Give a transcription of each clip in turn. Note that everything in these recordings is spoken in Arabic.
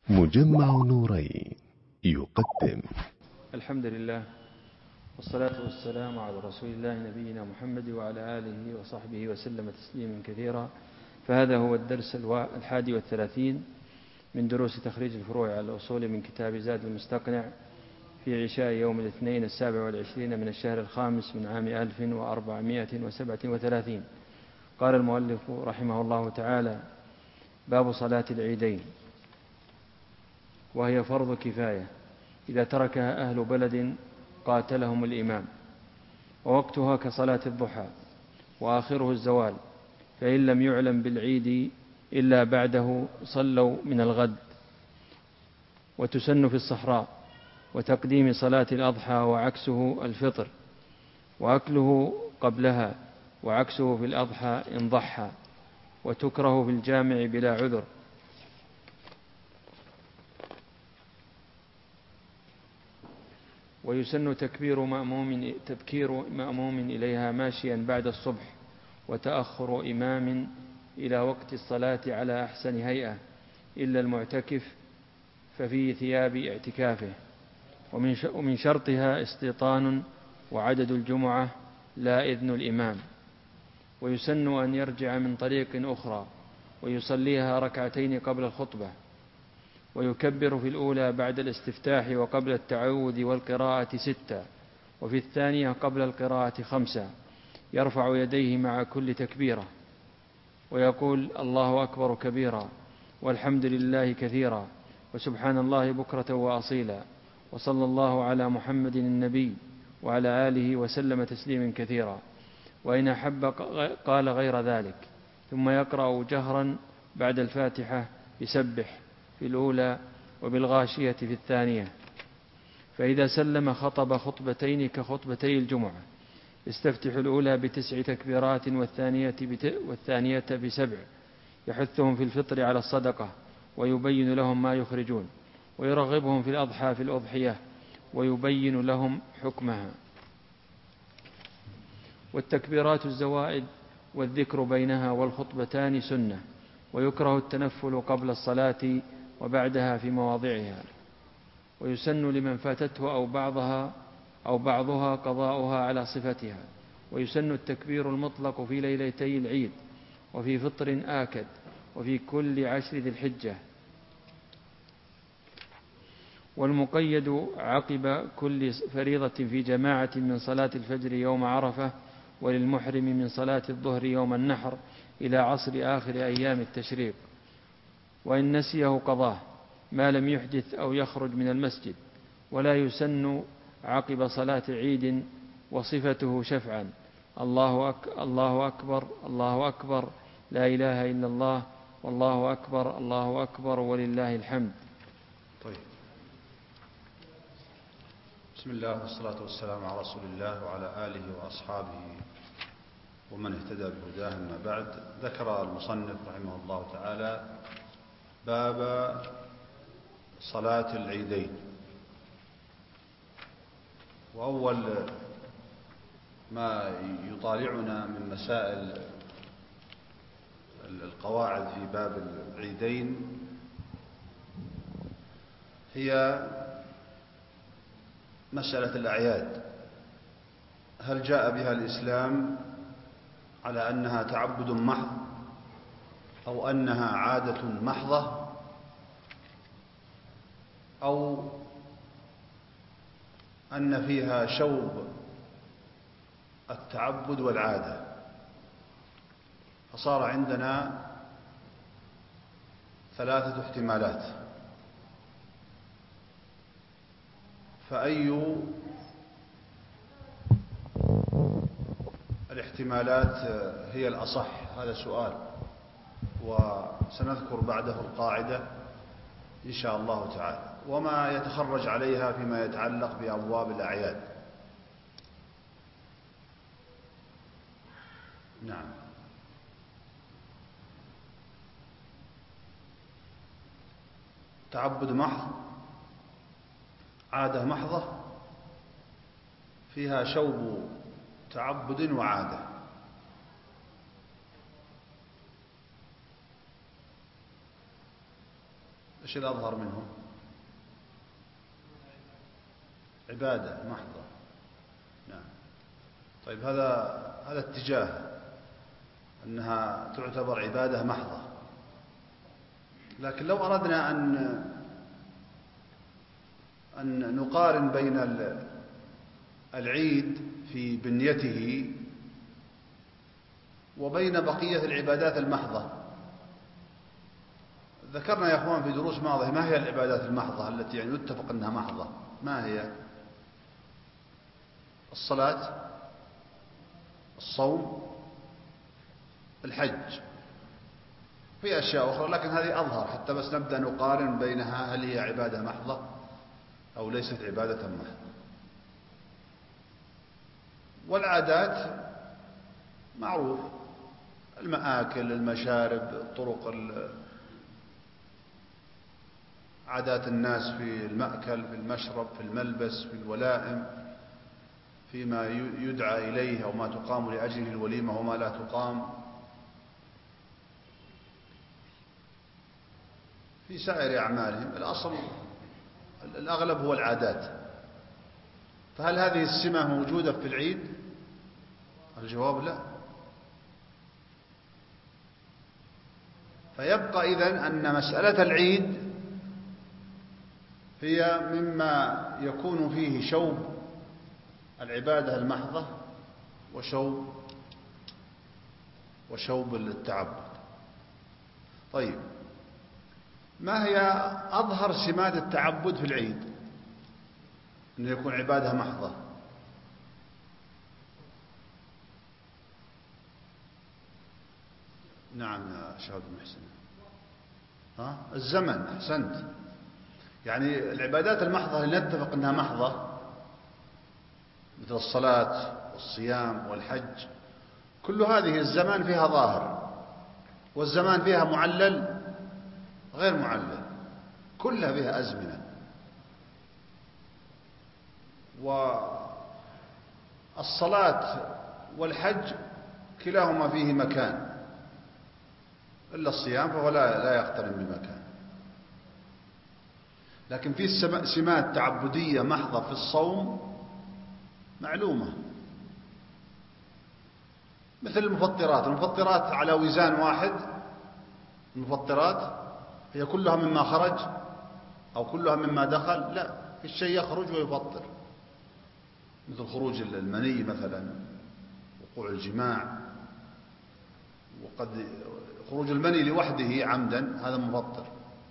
مجمع نورين يقدم. الحمد لله والصلاة والسلام على رسول الله نبينا محمد وعلى آله وصحبه وسلم تسليما كثيرا. فهذا هو الدرس 31 من دروس تخريج الفروع على الأصول من كتاب زاد المستقنع في عشاء يوم الاثنين 27 من الشهر الخامس من عام 1437. قال المؤلف رحمه الله تعالى: باب صلاة العيدين، وهي فرض كفاية إذا تركها أهل بلد قاتلهم الإمام، ووقتها كصلاة الضحى، وآخره الزوال، فإن لم يعلم بالعيد إلا بعده صلوا من الغد. وتسن في الصحراء، وتقديم صلاة الأضحى وعكسه الفطر، وأكله قبلها وعكسه في الأضحى إن ضحى، وتكره في الجامع بلا عذر. ويسن تبكير مأموم إليها ماشيا بعد الصبح، وتأخر إمام إلى وقت الصلاة على أحسن هيئة إلا المعتكف ففي ثياب اعتكافه. ومن شرطها استيطان وعدد الجمعة لا إذن الإمام. ويسن أن يرجع من طريق أخرى ويصليها ركعتين قبل الخطبة، ويكبر في الأولى بعد الاستفتاح وقبل التعوذ والقراءة 6، وفي الثانية قبل القراءة 5، يرفع يديه مع كل تكبيرة، ويقول: الله أكبر كبيرا، والحمد لله كثيرا، وسبحان الله بكرة وأصيلا، وصلى الله على محمد النبي وعلى آله وسلم تسليما كثيرا. وإن أحب قال غير ذلك، ثم يقرأ جهرا بعد الفاتحة بسبح في الأولى وبالغاشية في الثانية. فإذا سلم خطب خطبتين كخطبتي الجمعة، يستفتح الأولى ب9 تكبيرات والثانية ب7، يحثهم في الفطر على الصدقة، ويبين لهم ما يخرجون، ويرغبهم في الأضحى في الأضحية، ويبين لهم حكمها. والتكبيرات الزوائد والذكر بينها والخطبتان سنة، ويكره التنفل قبل الصلاة وبعدها في مواضعها. ويسن لمن فاتته أو بعضها قضاؤها على صفتها. ويسن التكبير المطلق في ليلتي العيد، وفي فطر آكد، وفي كل 10 ذي الحجة. والمقيد عقب كل فريضة في جماعة من صلاة الفجر يوم عرفة، وللمحرم من صلاة الظهر يوم النحر إلى عصر آخر أيام التشريق. وإن نسيه قضاه ما لم يحدث أو يخرج من المسجد. ولا يسن عقب صلاة عيد وصفته شفعا: الله أكبر الله أكبر لا إله إلا الله والله أكبر الله أكبر ولله الحمد. طيب، بسم الله والصلاة والسلام على رسول الله وعلى آله وأصحابه ومن اهتدى بهداه. أما بعد، ذكر المصنف رحمه الله تعالى باب صلاة العيدين. وأول ما يطالعنا من مسائل القواعد في باب العيدين هي مسألة الأعياد. هل جاء بها الإسلام على أنها تعبد محض، أو أنها عادة محضة، أو أن فيها شوب التعبد والعادة؟ فصار عندنا 3 احتمالات. فأي الاحتمالات هي الأصح؟ هذا سؤال، وسنذكر بعده القاعدة إن شاء الله تعالى، وما يتخرج عليها فيما يتعلق بأبواب الأعياد. نعم. تعبد محض، عادة محضة، فيها شوب تعبد وعادة. إيش الأظهر منه؟ عبادة محضة. نعم. طيب هذا اتجاه أنها تعتبر عبادة محضة، لكن لو أردنا أن نقارن بين العيد في بنيته وبين بقية العبادات المحضة، ذكرنا يا أخوان في دروس ماضية ما هي العبادات المحضة التي يعني يتفق أنها محضة. ما هي؟ الصلاة، الصوم، الحج. في أشياء أخرى لكن هذه أظهر حتى بس نبدأ نقارن بينها، هل هي عبادة محضة أو ليست عبادة محضة. والعادات معروف، المآكل، المشارب، طرق عادات الناس في المأكل، في المشرب، في الملبس، في الولائم، فيما يدعى إليه أو ما تقام لأجله الوليمة وما لا تقام، في سائر أعمالهم. الأصل الأغلب هو العادات. فهل هذه السمة موجودة في العيد؟ الجواب لا. فيبقى إذن أن مسألة العيد هي مما يكون فيه شوب العبادة المحضة وشوب التعبد. طيب، ما هي أظهر سمات التعبد في العيد أنه يكون عبادة محضة؟ نعم يا شهاب المحسن. الزمن. أحسنت. يعني العبادات المحضة اللي نتفق أنها محضة مثل الصلاة والصيام والحج، كل هذه الزمان فيها ظاهر، والزمان فيها معلل غير معلل، كلها فيها أزمنة. والصلاة والحج كلاهما فيه مكان، إلا الصيام فهو لا يقترن بمكان. لكن في سمات تعبدية محضة في الصوم معلومة، مثل المفطرات على وزان واحد. المفطرات هي كلها مما خرج أو كلها مما دخل؟ لا، في الشيء يخرج ويفطر، مثل خروج المني مثلا، وقوع الجماع. وقد خروج المني لوحده عمدا هذا مفطر.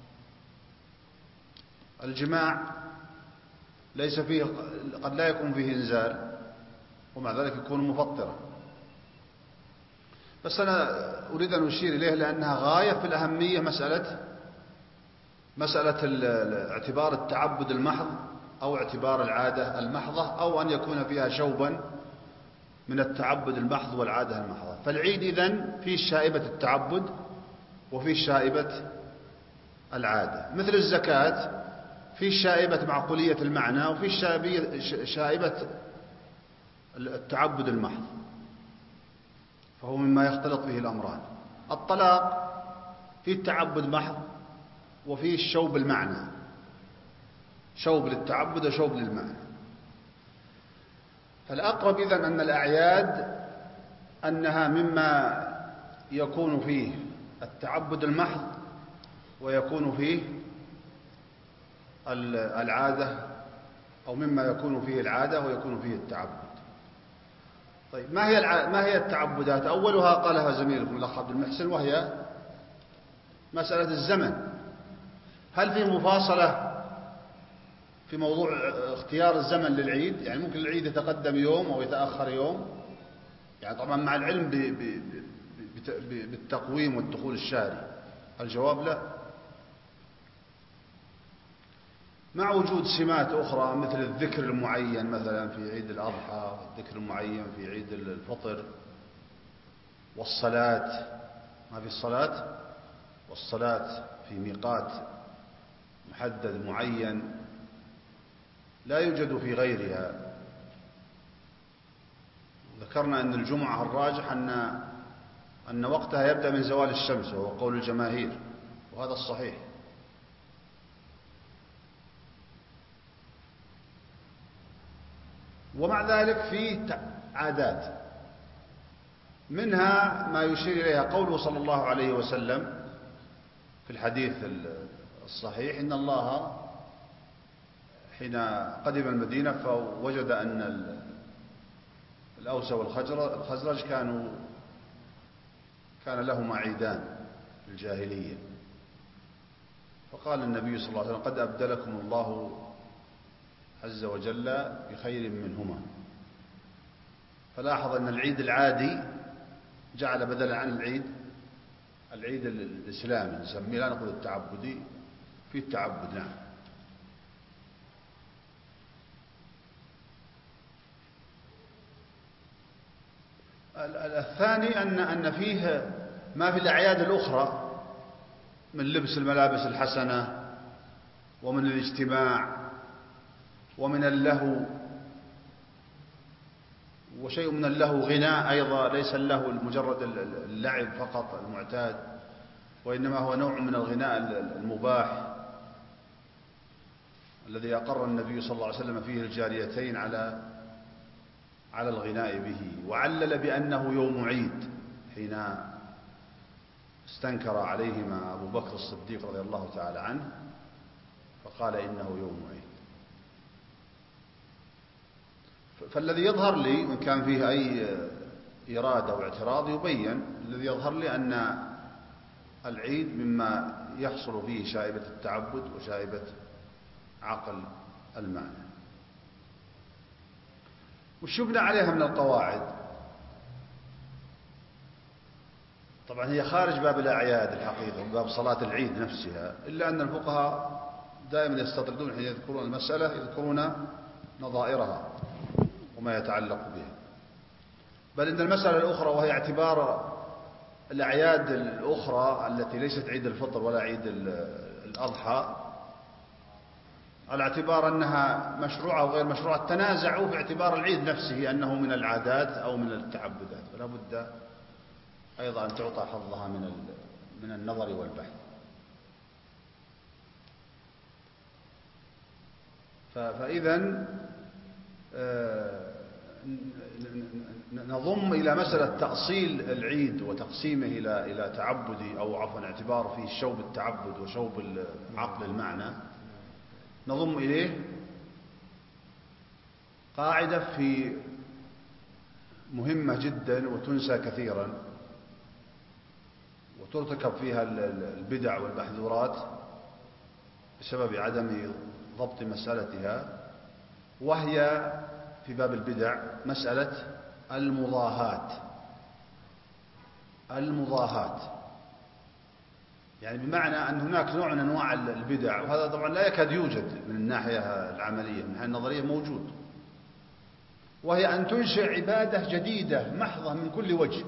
الجماع ليس فيه، قد لا يكون فيه إنزال ومع ذلك يكون مفطرا. بس أنا أريد أن أشير إليه لأنها غاية في الأهمية، مسألة اعتبار التعبد المحض أو اعتبار العادة المحضة، أو أن يكون فيها شوبا من التعبد المحض والعادة المحضة. فالعيد إذن فيه شائبة التعبد وفيه شائبة العادة، مثل الزكاة فيه شائبة معقولية المعنى وفيه شائبة التعبد المحض، فهو مما يختلط فيه الأمران. الطلاق فيه التعبد محض وفيه الشوب المعنى، شوب للتعبد وشوب للمعنى. فالأقرب إذن أن الأعياد أنها مما يكون فيه التعبد المحض ويكون فيه العادة، أو مما يكون فيه العادة ويكون فيه التعبد. طيب، ما هي التعبدات؟ أولها قالها زميلكم الأخ عبد المحسن، وهي مسألة الزمن. هل في مفاصلة في موضوع اختيار الزمن للعيد؟ يعني ممكن العيد يتقدم يوم أو يتأخر يوم، يعني طبعا مع العلم بالتقويم والدخول الشهري. الجواب لا. مع وجود سمات أخرى مثل الذكر المعين مثلا في عيد الأضحى، والذكر المعين في عيد الفطر، والصلاة، ما في الصلاة، والصلاة في ميقات محدد معين لا يوجد في غيرها. ذكرنا أن الجمعة الراجح أن وقتها يبدأ من زوال الشمس، وهو قول الجماهير، وهذا الصحيح. ومع ذلك فيه عادات، منها ما يشير إليها قوله صلى الله عليه وسلم في الحديث الصحيح: إن الله حين قدم المدينة فوجد أن الأوس والخزرج كان لهما عيدان في الجاهلية، فقال النبي صلى الله عليه وسلم: قد أبدلكم الله عز وجل بخير منهما. فلاحظ أن العيد العادي جعل بدلا عن العيد الإسلامي نسميه، لا نقول التعبدي، في التعبد. نعم. الثاني أن فيه ما في الأعياد الأخرى من لبس الملابس الحسنة ومن الاجتماع ومن اللهو، وشيء من اللهو غناء أيضا، ليس اللهو مجرد اللعب فقط المعتاد، وإنما هو نوع من الغناء المباح الذي أقر النبي صلى الله عليه وسلم فيه الجاريتين على الغناء به، وعلل بأنه يوم عيد حين استنكر عليهما أبو بكر الصديق رضي الله تعالى عنه، فقال إنه يوم عيد. فالذي يظهر لي، وإن كان فيه أي إرادة أو اعتراض يبين، الذي يظهر لي أن العيد مما يحصل فيه شائبة التعبد وشائبة عقل المعنى. وش يبنى عليها من القواعد؟ طبعا هي خارج باب الأعياد الحقيقة وباب صلاة العيد نفسها، إلا أن الفقهاء دائما يستطردون حين يذكرون المسألة، يذكرون نظائرها وما يتعلق بها. بل إن المسألة الأخرى، وهي اعتبار الأعياد الأخرى التي ليست عيد الفطر ولا عيد الأضحى، على اعتبار أنها مشروعة أو غير مشروعة، تنازعوا في اعتبار العيد نفسه أنه من العادات أو من التعبدات، فلا بد أيضا أن تعطى حظها من النظر والبحث. فإذا نضم إلى مسألة تأصيل العيد وتقسيمه إلى تعبدي، أو عفوا اعتبار فيه شوب التعبد وشوب عقل المعنى، نضم إليه قاعدة في مهمة جدا وتنسى كثيرا وترتكب فيها البدع والمحذورات بسبب عدم ضبط مسألتها، وهي في باب البدع مسألة المضاهات، يعني بمعنى أن هناك نوع من أنواع البدع، وهذا طبعا لا يكاد يوجد من الناحية العملية، من الناحية النظرية موجود، وهي أن تنشئ عبادة جديدة محضة من كل وجه.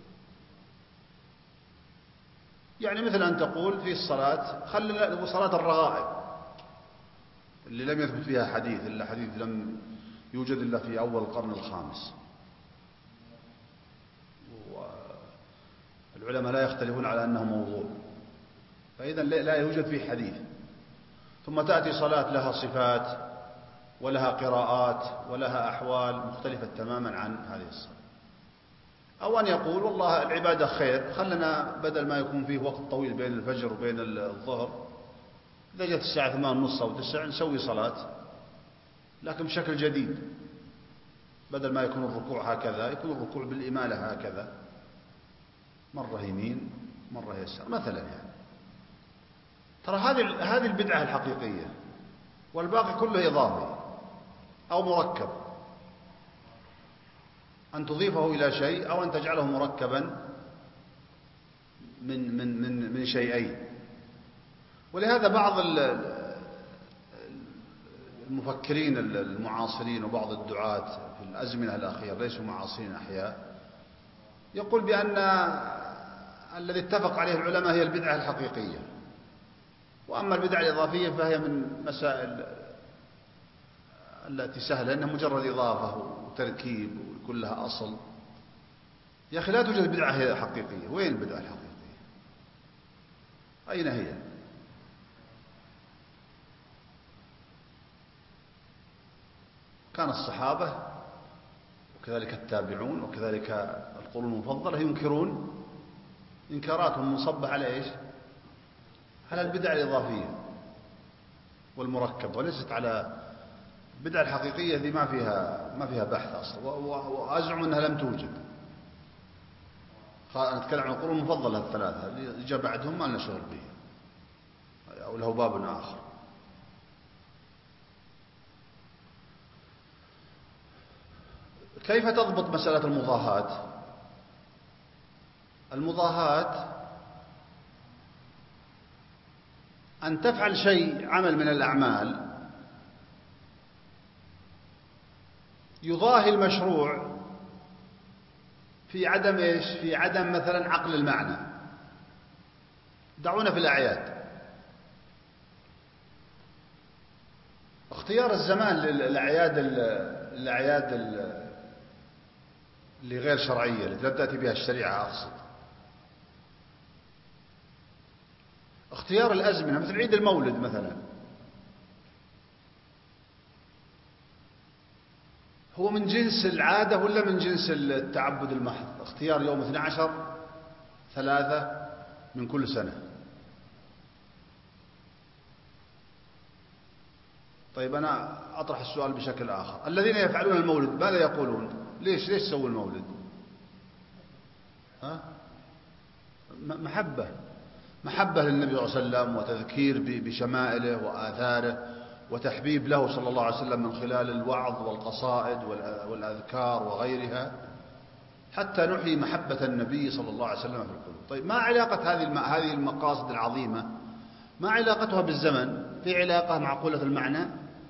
يعني مثل أن تقول في الصلاة خلي صلاة الرغائب اللي لم يثبت فيها حديث، إلا حديث لم يوجد إلا في أول القرن الخامس، والعلماء لا يختلفون على أنه موضوع، فإذا لا يوجد فيه حديث. ثم تأتي صلاة لها صفات ولها قراءات ولها أحوال مختلفة تماما عن هذه الصلاة. أو أن يقول والله العبادة خير، خلنا بدل ما يكون فيه وقت طويل بين الفجر وبين الظهر، إذا جت الساعة 8:30 أو 9 نسوي صلاة لكن بشكل جديد، بدل ما يكون الركوع هكذا يكون الركوع بالإمالة هكذا، مرة يمين مرة يسار مثلا. يعني ترى هذه البدعة الحقيقية، والباقي كله إضافي أو مركب، أن تضيفه إلى شيء أو أن تجعله مركبا من شيئين. ولهذا بعض المفكرين المعاصرين وبعض الدعاة في الأزمنة الأخيرة ليسوا معاصرين أحياء، يقول بأن الذي اتفق عليه العلماء هي البدعة الحقيقية، وأما البدعة الإضافية فهي من مسائل التي سهلة، لأنها مجرد إضافة وتركيب ويكون لها أصل. يا أخي لا توجد بدعة حقيقية. وين البدعة الحقيقية؟ أين هي؟ كان الصحابة وكذلك التابعون وكذلك القرون المفضلة ينكرون إنكاراتهم منصبة على إيش؟ على البدع الإضافية والمركبة، وليست على البدع الحقيقية ذي ما فيها بحث أصلا، وأزعم أنها لم توجد. أنا أتكلم عن القرون المفضلة الثلاثة، اللي جاء بعدهم ما لنا شغل به أو له باب آخر. كيف تضبط مسألة المضاهاة؟ المضاهاة أن تفعل شيء عمل من الأعمال يضاهي المشروع في عدم إيش؟ في عدم مثلا عقل المعنى. دعونا في الأعياد، اختيار الزمان للأعياد اللي غير شرعية التي لا تأتي بها الشريعة، أقصد اختيار الأزمنة مثل عيد المولد مثلا، هو من جنس العادة ولا من جنس التعبد المحض؟ اختيار يوم 12/3 من كل سنة. طيب أنا أطرح السؤال بشكل آخر، الذين يفعلون المولد ماذا يقولون؟ ليش سووا المولد؟ محبة للنبي صلى الله عليه وسلم، وتذكير بشمائله وآثاره، وتحبيب له صلى الله عليه وسلم من خلال الوعظ والقصائد والأذكار وغيرها، حتى نحيي محبة النبي صلى الله عليه وسلم في القلوب. طيب ما علاقة هذه المقاصد العظيمة، ما علاقتها بالزمن؟ في علاقة معقولة المعنى؟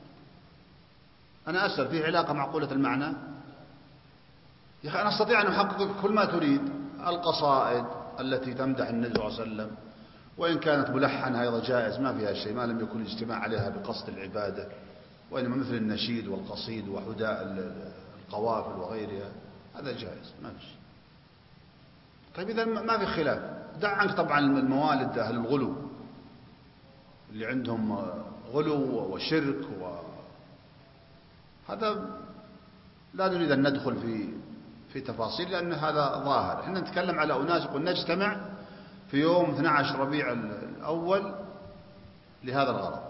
أنا أسأل، في علاقة معقولة المعنى؟ يا أخي أنا أستطيع أن أحقق كل ما تريد، القصائد التي تمدح النبي صلى الله عليه وسلم وإن كانت ملحنة أيضا جائز، ما فيها شيء، ما لم يكن الاجتماع عليها بقصد العبادة، وإنما مثل النشيد والقصيد وحداء القوافل وغيرها هذا جائز، ما فيش. طيب إذا ما في خلاف. دع عنك طبعا الموالد أهل الغلو اللي عندهم غلو وشرك هذا لا نريد أن ندخل في تفاصيل، لأن هذا ظاهر. احنا نتكلم على أناس يقول نجتمع في يوم 12 ربيع الأول لهذا الغرض.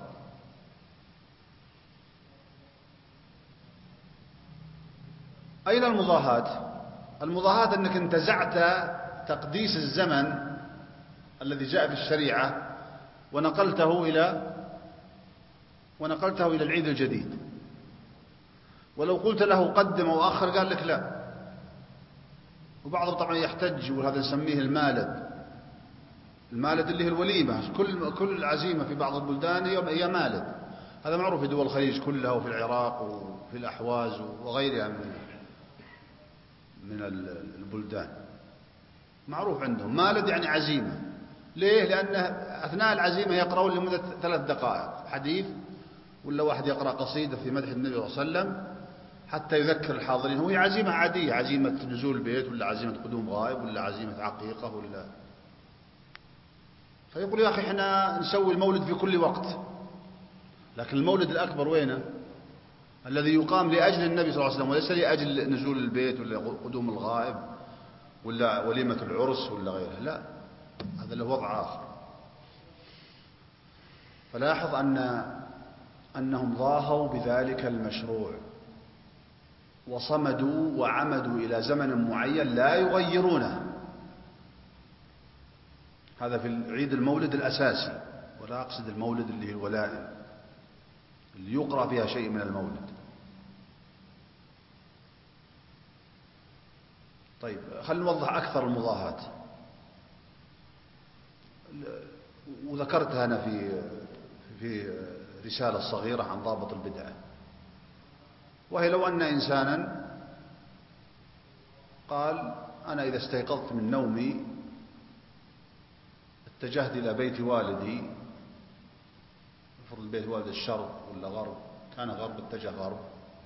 أين المضاهاة؟ المضاهاة أنك انتزعت تقديس الزمن الذي جاء في الشريعة ونقلته إلى العيد الجديد، ولو قلت له قدم أو أخر قال لك لا. وبعضهم طبعا يحتج، وهذا نسميه المالد اللي هي الوليمة. كل عزيمة في بعض البلدان هي مالد، هذا معروف في دول الخليج كلها وفي العراق وفي الأحواز وغيرها من البلدان، معروف عندهم مالد يعني عزيمة. ليه؟ لأن أثناء العزيمة يقرؤون لمدة 3 دقائق حديث، ولا واحد يقرأ قصيدة في مدح النبي صلى الله عليه وسلم حتى يذكر الحاضرين. وهي عزيمة عادية، عزيمة نزول البيت ولا عزيمة قدوم غائب ولا عزيمة عقيقة ولا. فيقول يا أخي احنا نسوي المولد في كل وقت، لكن المولد الأكبر وينه؟ الذي يقام لأجل النبي صلى الله عليه وسلم، وليس لأجل نزول البيت ولا قدوم الغائب ولا وليمة العرس ولا غيره، لا، هذا له وضع آخر. فلاحظ أنهم ضاهوا بذلك المشروع وصمدوا وعمدوا إلى زمن معين لا يغيرونه. هذا في العيد المولد الأساسي، ولا أقصد المولد اللي هي الولائم اللي يقرأ فيها شيء من المولد. طيب خلينا نوضح أكثر المضاهاة، وذكرتها أنا في رسالة صغيرة عن ضابط البدعة، وهي لو أن إنسانا قال أنا إذا استيقظت من نومي اتجهت إلى بيت والدي، المفروض بيت والد الشرق ولا غرب، كان غرب اتجه غرب،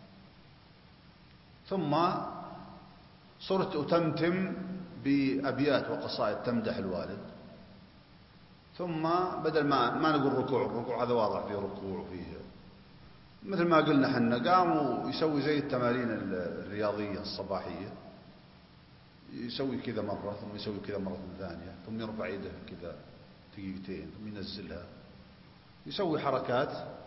ثم صرت أتمتم بأبيات وقصائد تمدح الوالد، ثم بدل ما نقول الركوع هذا واضح فيه ركوع وفيه مثل ما قلنا حنا، قام ويسوي زي التمارين الرياضية الصباحية، يسوي كذا مرة ثم يسوي كذا مرة ثانية ثم يرفع يده كذا دقيقتين ثم ينزلها، يسوي حركات.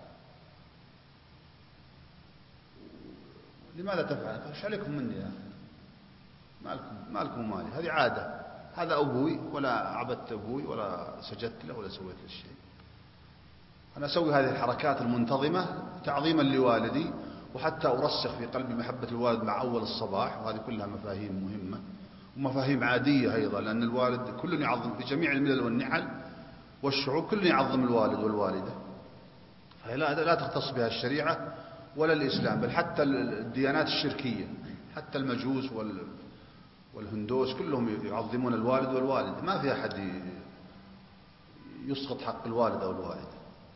لماذا تفعل؟ ايش عليكم مني يا أخي؟ مالكم ومالي، هذه عادة، هذا أبوي ولا عبدت أبوي ولا سجدت له ولا سويت له شيء. أنا أسوي هذه الحركات المنتظمة تعظيما لوالدي، وحتى أرسخ في قلبي محبة الوالد مع أول الصباح. وهذه كلها مفاهيم مهمة ومفاهيم عادية أيضا، لأن الوالد كل يعظم في جميع الملل والنحل والشعوب، كل يعظم الوالد والوالدة. فهي لا تختص بها الشريعة ولا الإسلام، بل حتى الديانات الشركية، حتى المجوس والهندوس كلهم يعظمون الوالد والوالدة، ما في أحد يسقط حق الوالد أو الوالدة.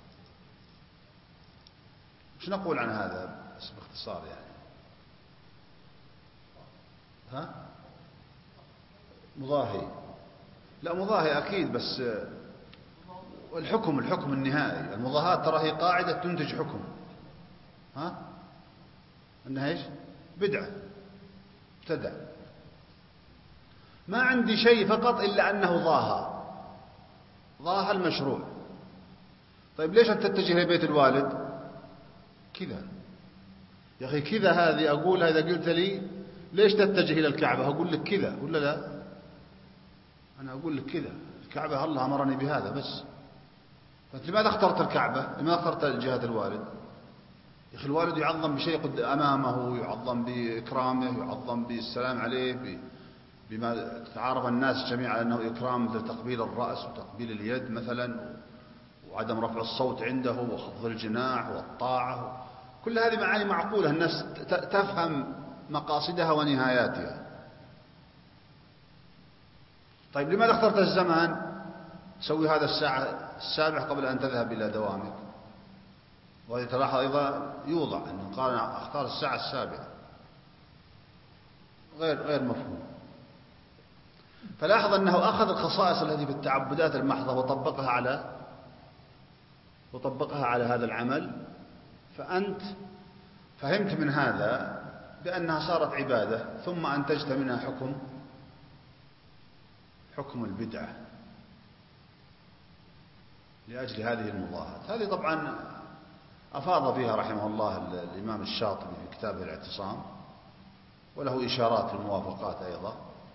وش نقول عن هذا بس باختصار يعني؟ ها؟ مضاهي؟ لا مضاهي أكيد، بس الحكم النهائي، المضاهاة ترى هي قاعدة تنتج حكم. ها؟ أنها إيش؟ بدعة، ابتدع. ما عندي شيء فقط إلا أنه ضاهى المشروع. طيب ليش أنت تتجه لبيت الوالد؟ كذا يا أخي، كذا هذه أقولها. إذا قلت لي ليش تتجه إلى الكعبة أقول لك كذا ولا لا؟ أنا أقول لك كذا، الكعبة الله أمرني بهذا بس. فأنت لماذا اخترت الكعبة؟ لماذا اخترت جهة الوالد؟ يا أخي الوالد يعظم بشيء أمامه، يعظم بإكرامه، يعظم بالسلام عليه، بما تعارف الناس جميعا أنه إكرام، مثل تقبيل الرأس وتقبيل اليد مثلا، وعدم رفع الصوت عنده وخفض الجناح والطاعة. كل هذه معاني معقولة، الناس تفهم مقاصدها ونهاياتها. طيب لماذا اخترت الزمان؟ تسوي هذا الساعة 7 قبل أن تذهب إلى دوامك. وهذه تلاحظ أيضا يوضع أنه قال اختار الساعة 7، غير مفهوم. فلاحظ أنه أخذ الخصائص التي في التعبدات المحضة وطبقها على هذا العمل. فأنت فهمت من هذا بأنها صارت عبادة، ثم أنتجت منها حكم البدعة لأجل هذه المضاهاة. هذه طبعا أفاض فيها رحمه الله الإمام الشاطبي في كتابه الاعتصام، وله إشارات للموافقات أيضا،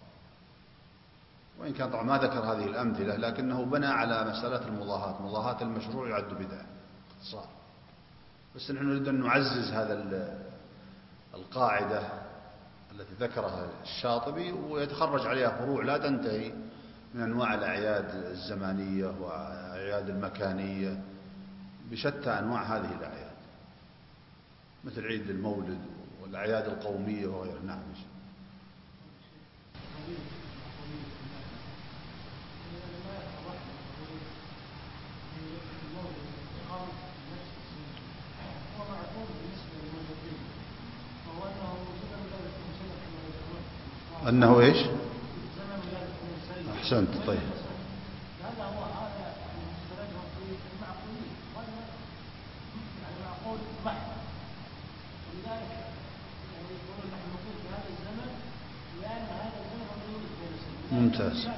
وإن كان طبعا ما ذكر هذه الأمثلة، لكنه بنى على مسألة المضاهاة. مضاهاة المشروع يعد بدعة باختصار. بس نحن نريد أن نعزز هذا القاعدة التي ذكرها الشاطبي، ويتخرج عليها فروع لا تنتهي من أنواع الأعياد الزمانية وأعياد المكانية، بشتى أنواع هذه الأعياد، مثل عيد المولد والأعياد القومية وغيرها. نعم. أنه إيش؟ أحسنت. طيب ممتاز.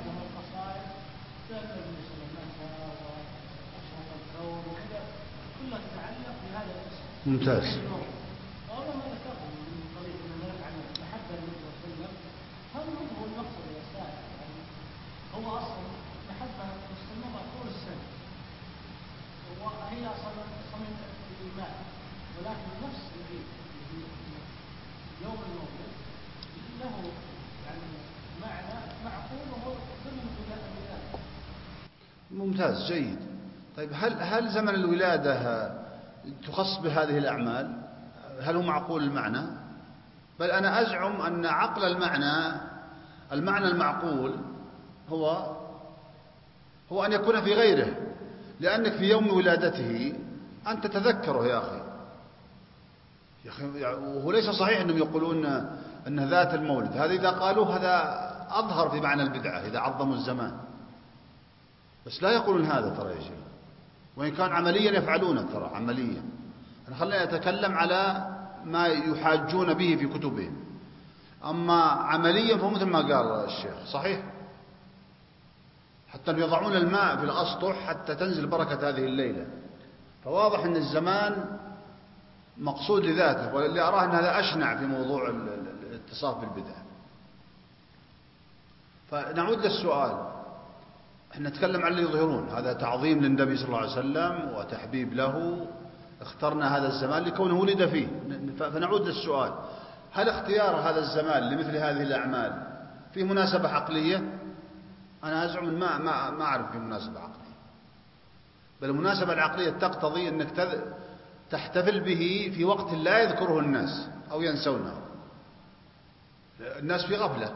ممتاز. هو أصلا محبة مستمرة طول السنة، وهي أصلا صميم الإيمان، ولكن نفس العيد يوم المولد له يعني معنى معقول وهو ضمن الولادة. ممتاز، جيد. طيب هل زمن الولادة تخص بهذه الأعمال؟ هل هو معقول المعنى؟ بل أنا أزعم أن عقل المعنى المعقول هو أن يكون في غيره، لأنك في يوم ولادته أنت تذكره يا أخي. وهو ليس صحيح أنهم يقولون أن ذات المولد، هذا إذا قالوا هذا أظهر في معنى البدعة إذا عظموا الزمان، بس لا يقولون هذا ترى يا شيخ، وإن كان عمليا يفعلونه ترى عمليا. خلينا نتكلم على ما يحاجون به في كتبهم. أما عمليا فهو مثل ما قال الشيخ صحيح، حتى يضعون الماء في الأسطح حتى تنزل بركة هذه الليلة. فواضح أن الزمان مقصود لذاته، واللي أراه أن هذا أشنع في موضوع الاتصاف بالبدع. فنعود للسؤال، احنا نتكلم عن اللي يظهرون هذا تعظيم للنبي صلى الله عليه وسلم وتحبيب له، اخترنا هذا الزمان لكونه ولد فيه. فنعود للسؤال، هل اختيار هذا الزمان لمثل هذه الأعمال فيه مناسبة عقلية؟ أنا أزعم ما أعرف فيه مناسبة عقلية، بل المناسبة العقلية تقتضي أنك تحتفل به في وقت لا يذكره الناس أو ينسونه. الناس في غفلة.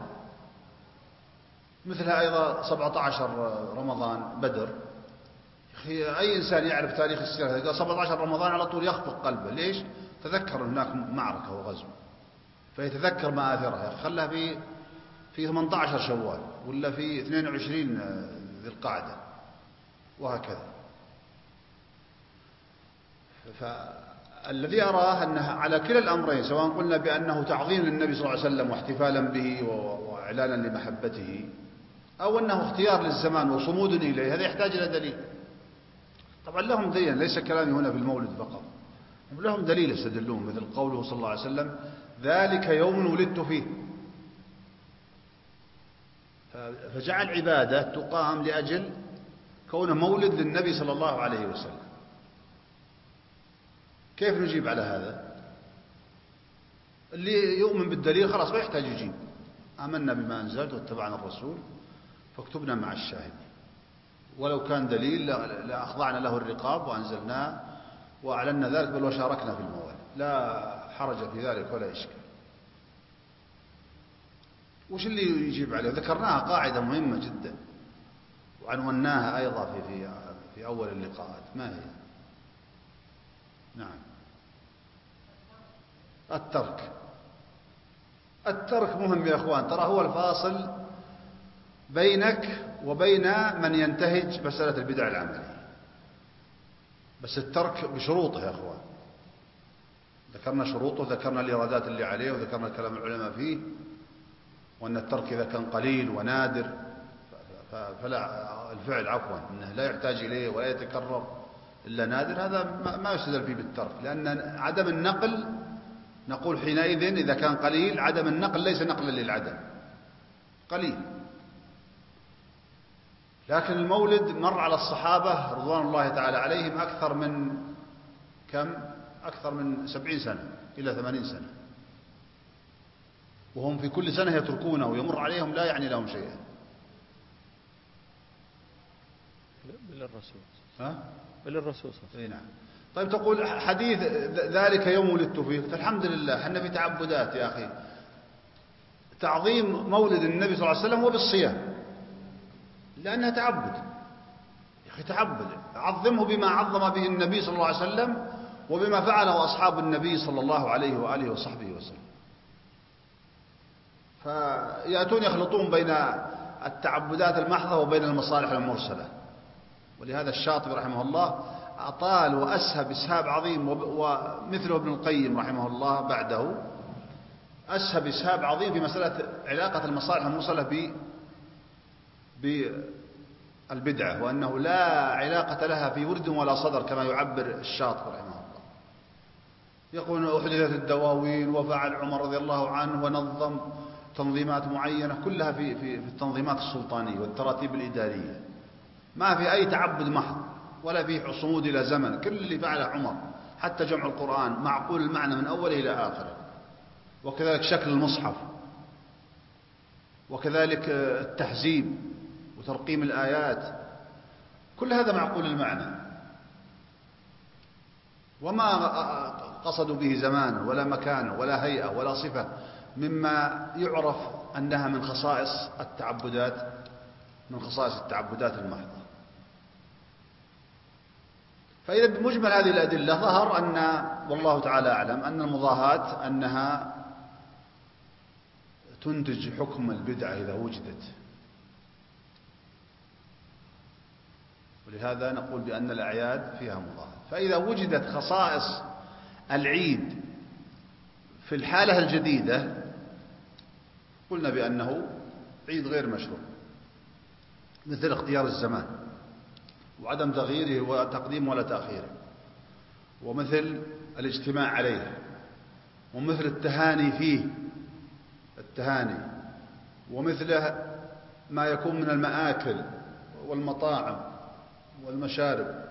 مثلها أيضا 17 رمضان بدر. أي إنسان يعرف تاريخ السيرة قال 17 رمضان على طول يخفق قلبه. ليش؟ تذكر هناك معركة وغزو فيتذكر مآثرها. خلها في 18 شوال ولا في 22 ذي القعدة وهكذا. فالذي أراه أنه على كلا الأمرين، سواء قلنا بأنه تعظيم للنبي صلى الله عليه وسلم واحتفالا به وإعلانا لمحبته، أو أنه اختيار للزمان وصمود إليه، هذا يحتاج إلى دليل. طبعا لهم دليل، ليس كلامي هنا في المولد فقط، لهم دليل يستدلون، مثل قوله صلى الله عليه وسلم ذلك يوم ولدت فيه. فجعل عبادة تقام لأجل كونه مولد للنبي صلى الله عليه وسلم. كيف نجيب على هذا؟ اللي يؤمن بالدليل خلاص ما يحتاج يجيب، آمنا بما أنزلت واتبعنا الرسول فاكتبنا مع الشاهدين. ولو كان دليل لأخضعنا له الرقاب وأنزلناه وأعلنا ذلك، بل وشاركنا في الموالد، لا حرج في ذلك ولا إشكال. وش اللي يجيب عليه؟ ذكرناها قاعدة مهمة جدا وعنوناها أيضا في أول اللقاءات. ما هي؟ نعم، الترك مهم يا أخوان. ترى هو الفاصل بينك وبين من ينتهج مسألة البدع العملية. بس الترك بشروطه يا أخوان. ذكرنا شروطه، ذكرنا الإرادات اللي عليه، وذكرنا كلام العلماء فيه، وأن الترك إذا كان قليل ونادر فلا الفعل عفوا أنه لا يحتاج إليه ولا يتكرر إلا نادر، هذا ما يستدل فيه بالترك. لأن عدم النقل، نقول حينئذ إذا كان قليل، عدم النقل ليس نقلا للعدم، قليل. لكن المولد مر على الصحابة رضوان الله تعالى عليهم أكثر من كم؟ أكثر من 70 سنة إلى 80 سنة، وهم في كل سنة يتركونه ويمر عليهم لا يعني لهم شيئا. بل الرسول صلى الله عليه وسلم. نعم. طيب تقول حديث ذلك يوم ولدت فيه، الحمد لله احنا في تعبدات يا أخي. تعظيم مولد النبي صلى الله عليه وسلم وبالصيام، لأنها تعبد يا أخي، تعبد. عظمه بما عظم به النبي صلى الله عليه وسلم وبما فعله أصحاب النبي صلى الله عليه وآله وصحبه وسلم. فيأتون يخلطون بين التعبدات المحضة وبين المصالح المرسلة. ولهذا الشاطبي رحمه الله أطال وأسهب إسهاب عظيم، ومثله ابن القيم رحمه الله بعده أسهب إسهاب عظيم في مسألة علاقة المصالح المرسلة بالبدعة، وأنه لا علاقة لها في ورد ولا صدر كما يعبر الشاطبي رحمه الله. يقول أحدثت الدواوين وفعل عمر رضي الله عنه ونظم تنظيمات معينة، كلها في التنظيمات السلطانية والتراتيب الإدارية، ما في أي تعبد محض ولا في صمود إلى زمن. كل اللي فعله عمر، حتى جمع القرآن معقول المعنى من أوله إلى آخره، وكذلك شكل المصحف، وكذلك التحزيب وترقيم الآيات، كل هذا معقول المعنى، وما قصدوا به زمانا ولا مكانا ولا هيئة ولا صفة مما يعرف أنها من خصائص التعبدات المحضة. فإذا بمجمل هذه الأدلة ظهر أن، والله تعالى أعلم، أن المضاهاة أنها تنتج حكم البدعة إذا وجدت. ولهذا نقول بأن الأعياد فيها مضاهاة. فإذا وجدت خصائص العيد في الحالة الجديدة قلنا بأنه عيد غير مشروع، مثل اختيار الزمان وعدم تغييره وتقديم ولا تأخيره، ومثل الاجتماع عليه، ومثل التهاني فيه، ومثل ما يكون من المآكل والمطاعم والمشارب،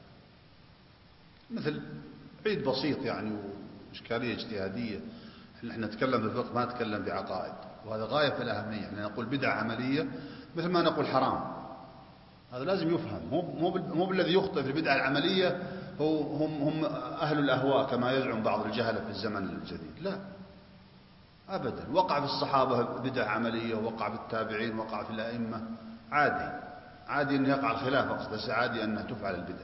مثل عيد بسيط يعني وإشكالية اجتهادية. نحن نتكلم بالفقه ما نتكلم بعقائد، وهذا غاية في الأهمية. يعني نقول بدعة عملية مثل ما نقول حرام، هذا لازم يفهم. مو بالذي يخطئ في البدعة العملية هم أهل الأهواء كما يزعم بعض الجهلة في الزمن الجديد، لا أبدا. وقع في الصحابة بدعة عملية، وقع في التابعين، وقع في الأئمة، عادي أن يقع الخلاف، أقصد بس عادي أنها تفعل البدعة.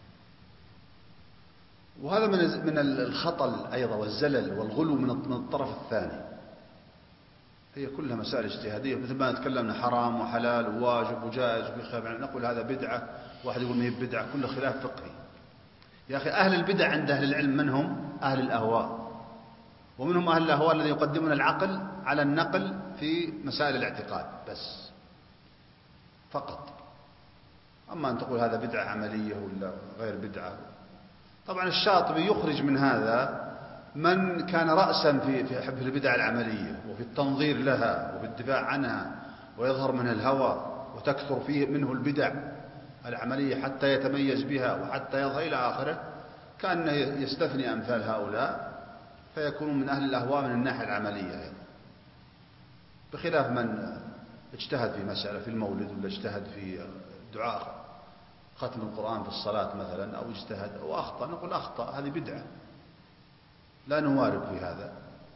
وهذا من الخطل أيضا والزلل والغلو من الطرف الثاني. هي كلها مسائل اجتهادية، مثل ما تكلمنا حرام وحلال وواجب وجائز وخلاف، يعني نقول هذا بدعة، واحد يقول ما هي بدعة، كله خلاف فقهي. يا أخي أهل البدع عند أهل العلم من هم؟ أهل الأهواء، ومنهم أهل الأهواء الذين يقدمون العقل على النقل في مسائل الاعتقاد بس فقط. أما أن تقول هذا بدعة عملية ولا غير بدعة. طبعا الشاطبي يخرج من هذا من كان رأسا في البدع العملية وفي التنظير لها وفي الدفاع عنها، ويظهر منه الهوى وتكثر فيه منه البدع العملية حتى يتميز بها وحتى يظهر إلى آخره، كأنه يستثني أمثال هؤلاء فيكونون من أهل الأهواء من الناحية العملية أيضا، بخلاف من اجتهد في مسألة في المولد، ولا اجتهد في دعاء ختم القرآن في الصلاة مثلا، أو اجتهد أو أخطأ، نقول أخطأ، هذه بدعة لا نوارد في هذا.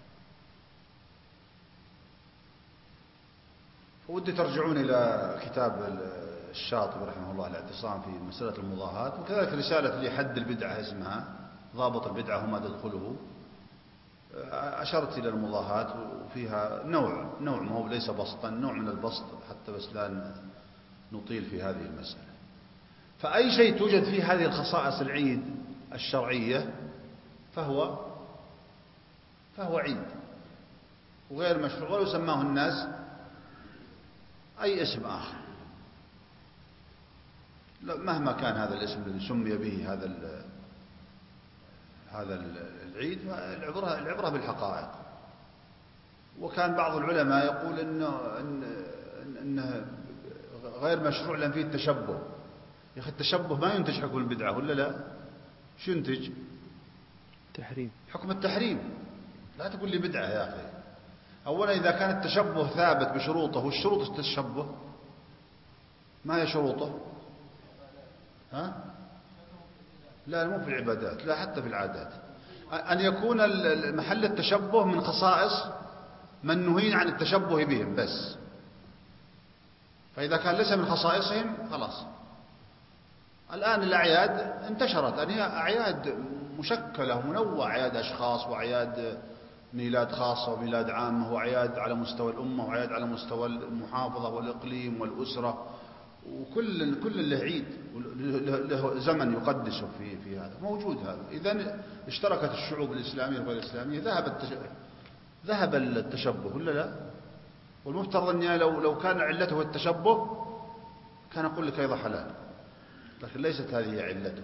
ودي ترجعون إلى كتاب الشاطبي رحمه الله الاعتصام في مسألة المضاهاة، وكذلك رسالة لحد البدعة اسمها ضابط البدعة وما تدخله، أشرت إلى المضاهاة وفيها نوع ما هو ليس بسطا، نوع من البسط حتى بس لا نطيل في هذه المسألة. فأي شيء توجد فيه هذه الخصائص العيد الشرعية فهو عيد وغير مشروع، ولو سماه الناس أي اسم آخر، مهما كان هذا الاسم الذي سمي به هذا العيد، العبرة بالحقائق. وكان بعض العلماء يقول إنه غير مشروع لأن فيه التشبه. يا أخي التشبه ما ينتج حكم البدعة ولا لا؟ شو ينتج؟ تحريم، حكم التحريم. لا تقول لي بدعة يا أخي. أولا إذا كان التشبه ثابت بشروطه، والشروط التشبه ما هي شروطه؟ لا مو في العبادات، لا حتى في العادات، أن يكون محل التشبه من خصائص من نهين عن التشبه بهم بس. فإذا كان ليس من خصائصهم خلاص. الآن الأعياد انتشرت، أن هي أعياد مشكلة منوعة، أعياد أشخاص، وأعياد ميلاد خاصة وميلاد عامة، وأعياد على مستوى الأمة، وأعياد على مستوى المحافظة والإقليم والأسرة، وكل له عيد له زمن يقدسه في هذا موجود. هذا إذن اشتركت الشعوب الإسلامية وغير الإسلامية، ذهب التشبه ولا لا؟ والمفترض أن لو كان علته التشبه كان أقول لك أيضا حلال، لكن ليست هذه علته.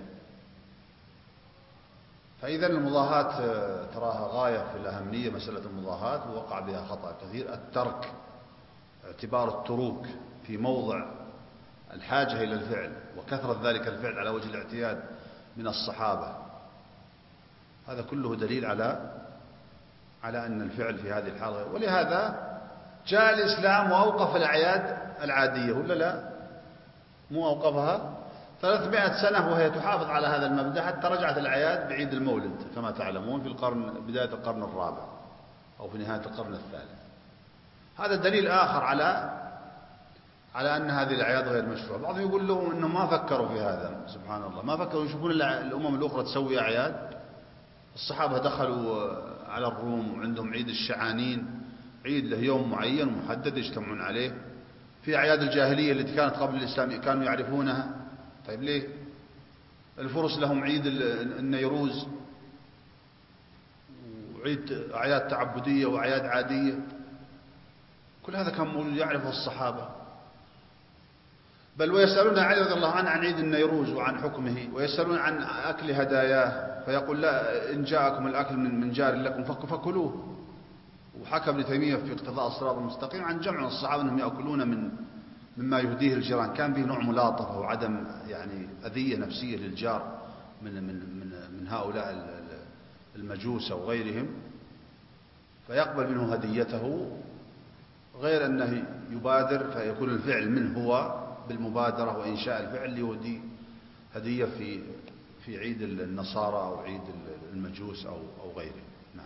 فإذا المضاهاة تراها غاية في الأهمية، مسألة المضاهاة ووقع بها خطأ كثير. الترك، اعتبار التروك في موضع الحاجة إلى الفعل وكثرة ذلك الفعل على وجه الاعتياد من الصحابة، هذا كله دليل على أن الفعل في هذه الحالة. ولهذا جاء الإسلام وأوقف الأعياد العادية ولا لا؟ مو أوقفها 300 سنة وهي تحافظ على هذا المبدأ، حتى رجعت الأعياد بعيد المولد كما تعلمون في بداية القرن الرابع أو في نهاية القرن الثالث. هذا دليل آخر على أن هذه الأعياد غير مشروعة. بعضهم يقول لهم أنهم ما فكروا في هذا، سبحان الله، ما فكروا يشوفون الأمم الأخرى تسوي أعياد. الصحابة دخلوا على الروم وعندهم عيد الشعانين، عيد له يوم معين ومحدد يجتمعون عليه. في أعياد الجاهلية التي كانت قبل الإسلام كانوا يعرفونها. طيب ليه؟ الفرس لهم عيد النيروز، وعيد أعياد تعبدية وأعياد عادية، كل هذا كان موجود يعرفه الصحابة. بل ويسألون علي رضي الله عنه عن عيد النيروز وعن حكمه، ويسألون عن أكل هداياه، فيقول لا، إن جاءكم الأكل من جار لكم فكلوه. وحكى ابن تيمية في اقتضاء الصراط المستقيم عن جمع الصحابة أنهم يأكلون مما يهديه الجيران، كان فيه نوع ملاطفة وعدم يعني أذية نفسية للجار من هؤلاء المجوس أو غيرهم، فيقبل منه هديته، غير أنه يبادر فيكون الفعل منه هو بالمبادرة وإنشاء الفعل ليهدي هدية في عيد النصارى أو عيد المجوس أو غيره. نعم.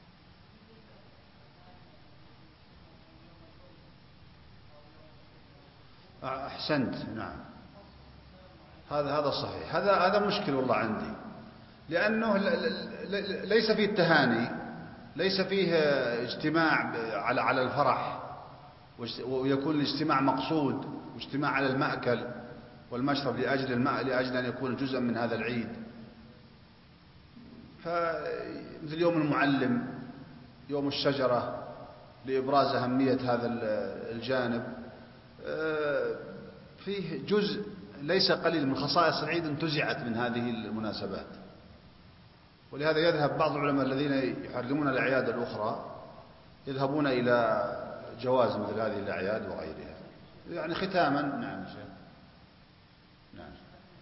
أحسنت. نعم، هذا صحيح. هذا مشكل والله عندي، لأنه ليس فيه التهاني، ليس فيه اجتماع على الفرح، ويكون الاجتماع مقصود، واجتماع على المأكل والمشرب لأجل أن يكون جزءا من هذا العيد. فمثل يوم المعلم، يوم الشجرة، لإبراز أهمية هذا الجانب، فيه جزء ليس قليل من خصائص العيد انتزعت من هذه المناسبات. ولهذا يذهب بعض العلماء الذين يحرمون الأعياد الأخرى يذهبون إلى جواز مثل هذه الأعياد وغيرها. يعني ختاما. نعم شيخ. نعم.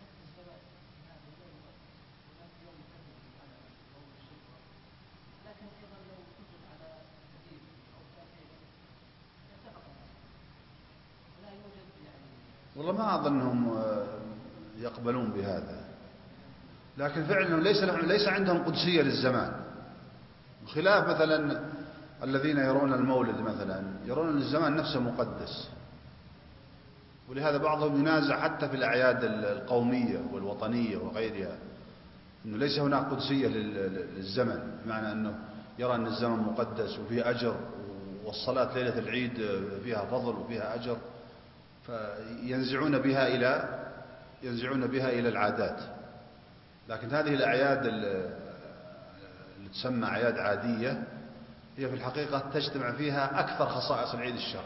والله ما أظنهم يقبلون بهذا، لكن فعلا ليس عندهم قدسية للزمان، بخلاف مثلا الذين يرون المولد مثلا يرون أن الزمان نفسه مقدس. ولهذا بعضهم ينازع حتى في الأعياد القومية والوطنية وغيرها، أنه ليس هناك قدسية للزمن، بمعنى أنه يرى أن الزمن مقدس وفيه أجر، والصلاة ليلة العيد فيها فضل وفيها أجر، فينزعون بها إلى العادات. لكن هذه الأعياد اللي تسمى أعياد عادية هي في الحقيقة تجتمع فيها أكثر خصائص العيد الشرعي،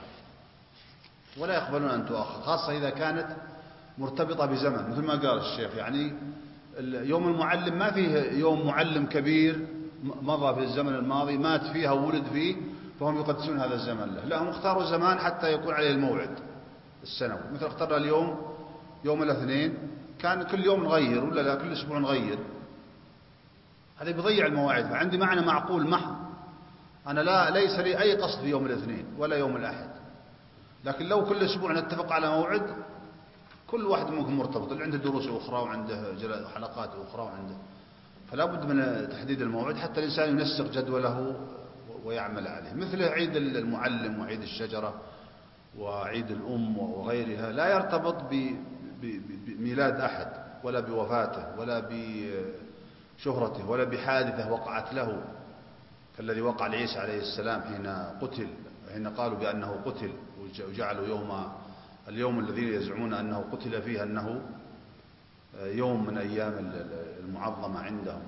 ولا يقبلون أن تؤخر، خاصة إذا كانت مرتبطة بزمن. مثل ما قال الشيخ، يعني يوم المعلم ما فيه يوم معلم كبير مضى في الزمن الماضي مات فيه أو ولد فيه فهم يقدسون هذا الزمن له، لا، هم اختاروا زمان حتى يكون عليه الموعد السنوي. مثل اخترنا اليوم يوم الاثنين، كان كل يوم نغير ولا لا، كل أسبوع نغير، هذا بيضيع المواعيد. فعندي معنى معقول محض، أنا ليس لي أي قصد في يوم الاثنين ولا يوم الأحد، لكن لو كل أسبوع نتفق على موعد، كل واحد ممكن مرتبط، اللي عنده دروس أخرى وعنده حلقات أخرى وعنده، فلا بد من تحديد الموعد حتى الإنسان ينسق جدوله ويعمل عليه. مثل عيد المعلم وعيد الشجرة وعيد الأم وغيرها لا يرتبط بميلاد أحد ولا بوفاته ولا بشهرته ولا بحادثة وقعت له، كالذي وقع لعيسى عليه السلام حين قالوا بأنه قتل، وجعلوا اليوم الذي يزعمون أنه قتل فيه أنه يوم من أيام المعظمة عندهم.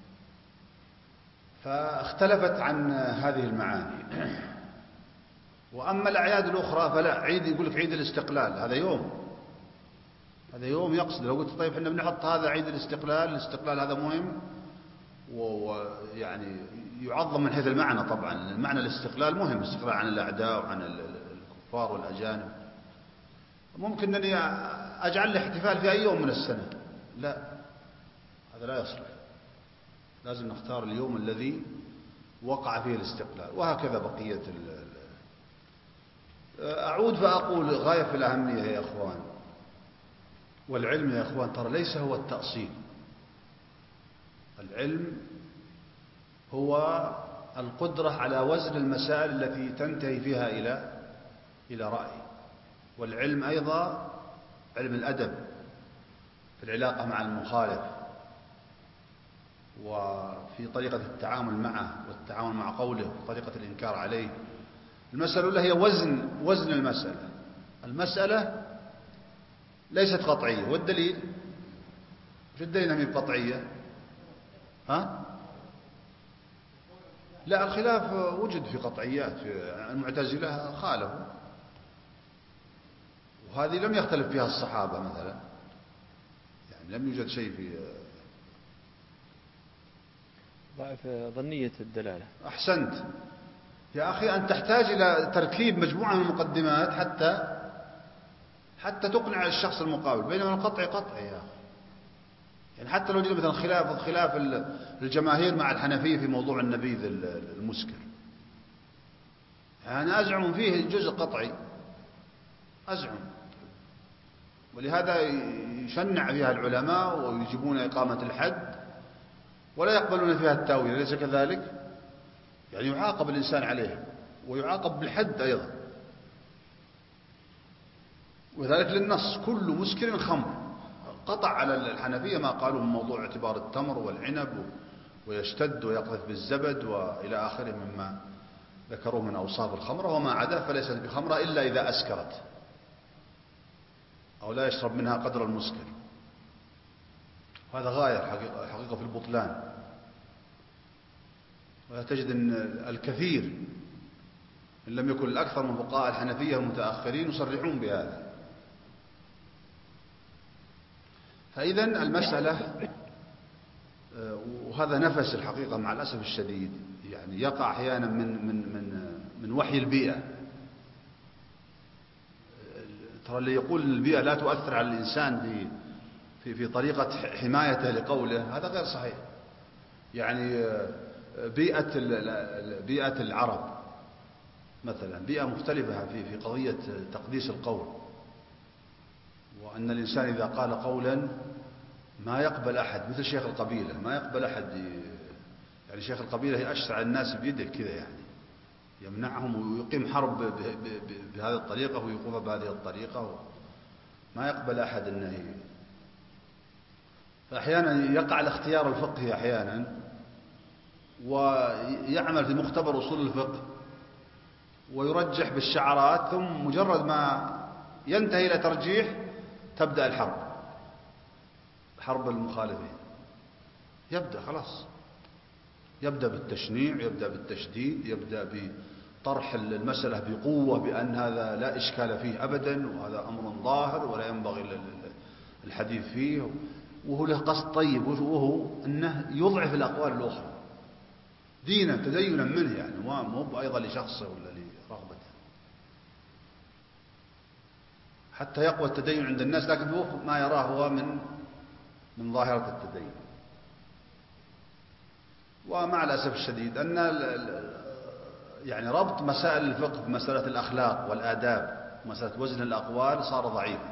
فاختلفت عن هذه المعاني. وأما الأعياد الأخرى فلا، عيد يقول لك عيد الاستقلال، هذا يوم يقصد. لو قلت طيب احنا بنحط هذا عيد الاستقلال هذا مهم، ويعني يعظم من حيث المعنى. طبعا المعنى الاستقلال مهم، الاستقلال عن الأعداء وعن الكفار والأجانب. ممكن أني أجعل له احتفال في أي يوم من السنة، لا، هذا لا يصلح، لازم نختار اليوم الذي وقع فيه الاستقلال. وهكذا بقية أعود فأقول غاية في الأهمية يا إخوان، والعلم يا إخوان ترى ليس هو التأصيل، العلم هو القدرة على وزن المسائل التي تنتهي فيها إلى رأي. والعلم أيضا علم الأدب في العلاقة مع المخالف، وفي طريقة التعامل معه والتعامل مع قوله وطريقة الإنكار عليه. المسألة هي وزن المسألة ليست قطعية. والدليل في الدليل أنها قطعية، لا، الخلاف وجد في قطعيات. المعتزلة خالفوا، وهذه لم يختلف فيها الصحابة مثلا، يعني لم يوجد شيء في ضعف ظنية الدلالة. أحسنت يا أخي، أن تحتاج إلى تركيب مجموعة من المقدمات حتى تقنع الشخص المقابل، بينما القطع قطع يا أخي. يعني حتى لو جد مثلا خلاف الجماهير مع الحنفية في موضوع النبيذ المسكر، أنا أزعم فيه جزء قطعي، أزعم، ولهذا يشنع فيها العلماء ويجيبون إقامة الحد ولا يقبلون فيها التاويل، أليس كذلك؟ يعني يعاقب الإنسان عليه ويعاقب بالحد أيضا، وذلك للنص: كل مسكر خمر. قطع على الحنفية ما قالوا من موضوع اعتبار التمر والعنب ويشتد ويقذف بالزبد وإلى آخره مما ذكروه من أوصاف الخمرة، وما عدا فليست بخمرة إلا إذا أسكرت، أو لا يشرب منها قدر المسكر. وهذا غاية الحقيقة في البطلان. وتجد أن الكثير إن لم يكن الأكثر من فقهاء الحنفية المتأخرين يصرحون بهذا. فإذا المسألة، وهذا نفس الحقيقة مع الأسف الشديد، يعني يقع أحيانا من وحي البيئة. ترى اللي يقول أن البيئة لا تؤثر على الإنسان في طريقة حمايته لقوله، هذا غير صحيح. يعني بيئة العرب مثلا بيئة مختلفة في قضية تقديس القول، وأن الإنسان إذا قال قولا ما يقبل أحد، مثل شيخ القبيلة ما يقبل أحد، يعني شيخ القبيلة يأشرع الناس بيده كذا، يعني يمنعهم ويقيم حرب بهذه الطريقة ويقوم بهذه الطريقة، ما يقبل أحد أنه. فأحيانا يقع الاختيار الفقهي أحيانا، ويعمل في مختبر أصول الفقه ويرجح بالشعارات، ثم مجرد ما ينتهي إلى ترجيح تبدأ الحرب، حرب المخالفين. يبدأ خلاص، يبدأ بالتشنيع، يبدأ بالتشديد، يبدأ بطرح المسألة بقوة بأن هذا لا إشكال فيه أبدا، وهذا أمر ظاهر ولا ينبغي الحديث فيه، وهو له قصد طيب، وهو أنه يضعف الأقوال الأخرى دينا تدينا منه، يعني مو أيضا لشخصه ولا لرغبته، حتى يقوى التدين عند الناس، لكن بوفق ما يراه هو من ظاهرة التدين. ومع الأسف الشديد أن يعني ربط مسائل الفقه بمسألة الأخلاق والآداب، مسألة وزن الأقوال، صار ضعيفا.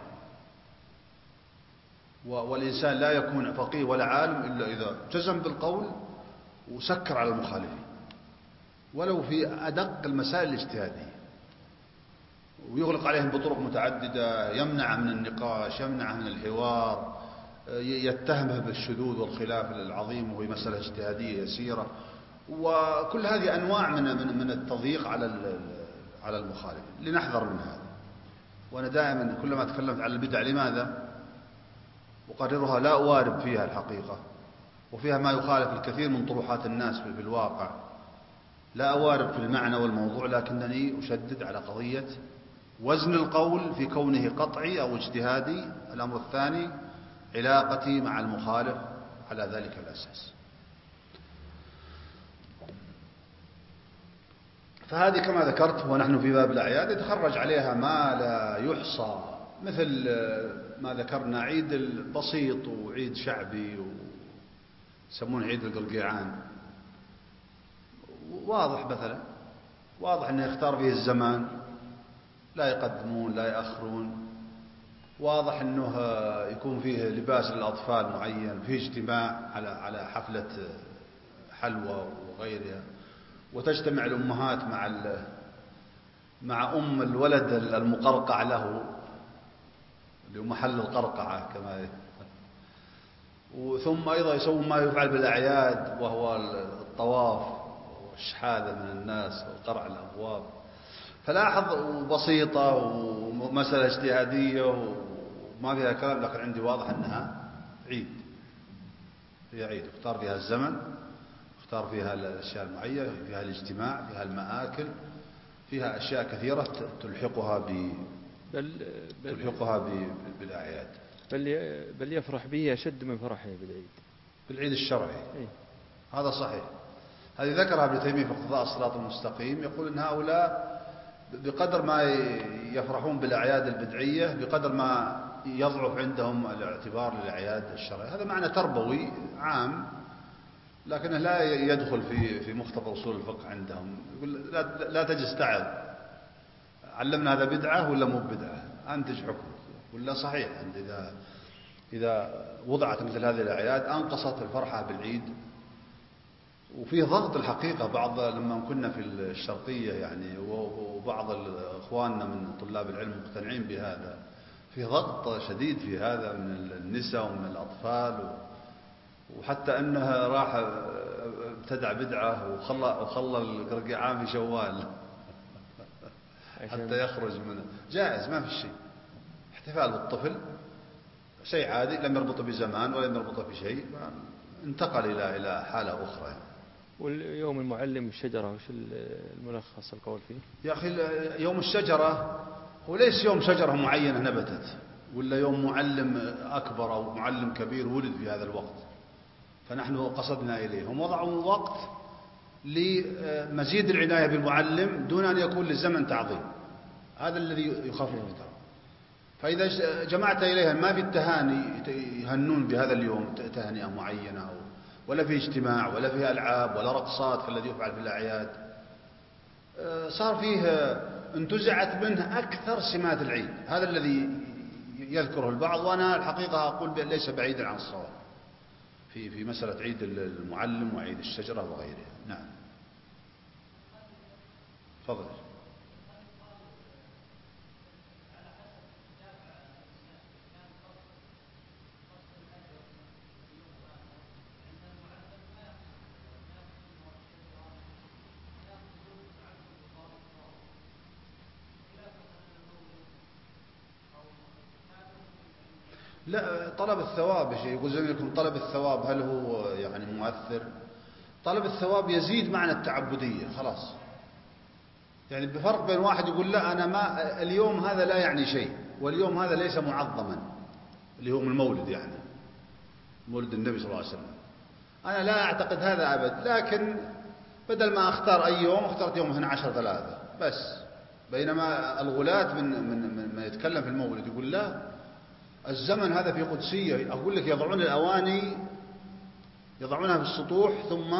والإنسان لا يكون فقيه ولا عالم إلا إذا جزم بالقول وسكر على المخالفين، ولو في أدق المسائل الاجتهادية، ويغلق عليهم بطرق متعددة، يمنع من النقاش، يمنع من الحوار، يتهمه بالشذوذ والخلاف العظيم وهي مسألة اجتهادية يسيرة. وكل هذه أنواع من التضييق على المخالف، لنحذر من هذا. وأنا دائما كلما تكلمت عن البدع، لماذا أقررها؟ لا أوارب فيها الحقيقة، وفيها ما يخالف الكثير من طروحات الناس في الواقع. لا أوارب في المعنى والموضوع، لكنني أشدد على قضية وزن القول في كونه قطعي أو اجتهادي. الأمر الثاني علاقتي مع المخالف على ذلك الأساس. فهذه كما ذكرت، ونحن في باب الأعياد يتخرج عليها ما لا يحصى، مثل ما ذكرنا عيد البسيط وعيد شعبي يسمون عيد القلقيعان. واضح مثلا، واضح أنه يختار فيه الزمان، لا يقدمون لا يأخرون. واضح أنه يكون فيه لباس للأطفال معين، فيه اجتماع على حفلة حلوى وغيرها، وتجتمع الأمهات مع أم الولد المقرقع له، اللي هو محل القرقعة كما وثم أيضا يسوون ما يفعل بالأعياد، وهو الطواف والشحاذة من الناس وقرع الأبواب. فلاحظ بسيطة ومسألة اجتهادية وما فيها كلام، لكن عندي واضح أنها عيد، هي عيد اختار فيها الزمن، يختار فيها الأشياء المعينة، فيها الاجتماع، فيها المآكل، فيها أشياء كثيرة تلحقها بالأعياد. بل يفرح به أشد من فرحه بالعيد، بالعيد الشرعي. إيه؟ هذا صحيح. هذه ذكرها ابن تيمية في اقتضاء الصراط المستقيم، يقول إن هؤلاء بقدر ما يفرحون بالأعياد البدعية بقدر ما يضعف عندهم الاعتبار للأعياد الشرعية. هذا معنى تربوي عام، لكنه لا يدخل في مختصر أصول الفقه عندهم. يقول لا تجلس تعظ، علمنا هذا بدعة ولا مو بدعة، أنتج حكم ولا صحيح. إذا وضعت مثل هذه الأعياد أنقصت الفرحة بالعيد. وفيه ضغط الحقيقة، بعض لما كنا في الشرقية يعني وبعض إخواننا من طلاب العلم مقتنعين بهذا، في ضغط شديد في هذا من النساء ومن الأطفال، وحتى أنها راح ابتدع بدعة وخلى القرقعان في شوال حتى يخرج منه. جائز، ما في شيء. احتفال بالطفل شيء عادي، لم يربطه بزمان ولم يربطه بشيء، انتقل إلى حالة أخرى يعني. واليوم المعلم الشجرة وش الملخص القول فيه؟ يا أخي يوم الشجرة هو ليس يوم شجرة معينة نبتت، ولا يوم معلم أكبر أو معلم كبير ولد في هذا الوقت فنحن قصدنا إليه. هم وضعوا وقت لمزيد العناية بالمعلم دون أن يكون للزمن تعظيم. هذا الذي يخفف ترى. فإذا جمعت إليها ما في التهاني يهنون بهذا اليوم تهنئة معينة، ولا في اجتماع ولا في ألعاب ولا رقصات كالذي يفعل في الأعياد، صار فيه انتزعت منه أكثر سمات العيد. هذا الذي يذكره البعض، وأنا الحقيقة أقول ليس بعيدا عن الصواب في مسألة عيد المعلم وعيد الشجرة وغيرها. نعم، تفضل. لا، طلب الثواب شيء. يقول زميلكم طلب الثواب هل هو يعني مؤثر؟ طلب الثواب يزيد معنى التعبدية خلاص. يعني بفرق بين واحد يقول لا أنا ما اليوم هذا لا يعني شيء، واليوم هذا ليس معظما، اللي هو من المولد يعني مولد النبي صلى الله عليه وسلم. أنا لا أعتقد هذا أبد، لكن بدل ما أختار أي يوم اخترت يوم 12/3 بس. بينما الغلاة من يتكلم في المولد يقول لا، الزمن هذا في قدسية. أقول لك يضعون الأواني يضعونها في السطوح ثم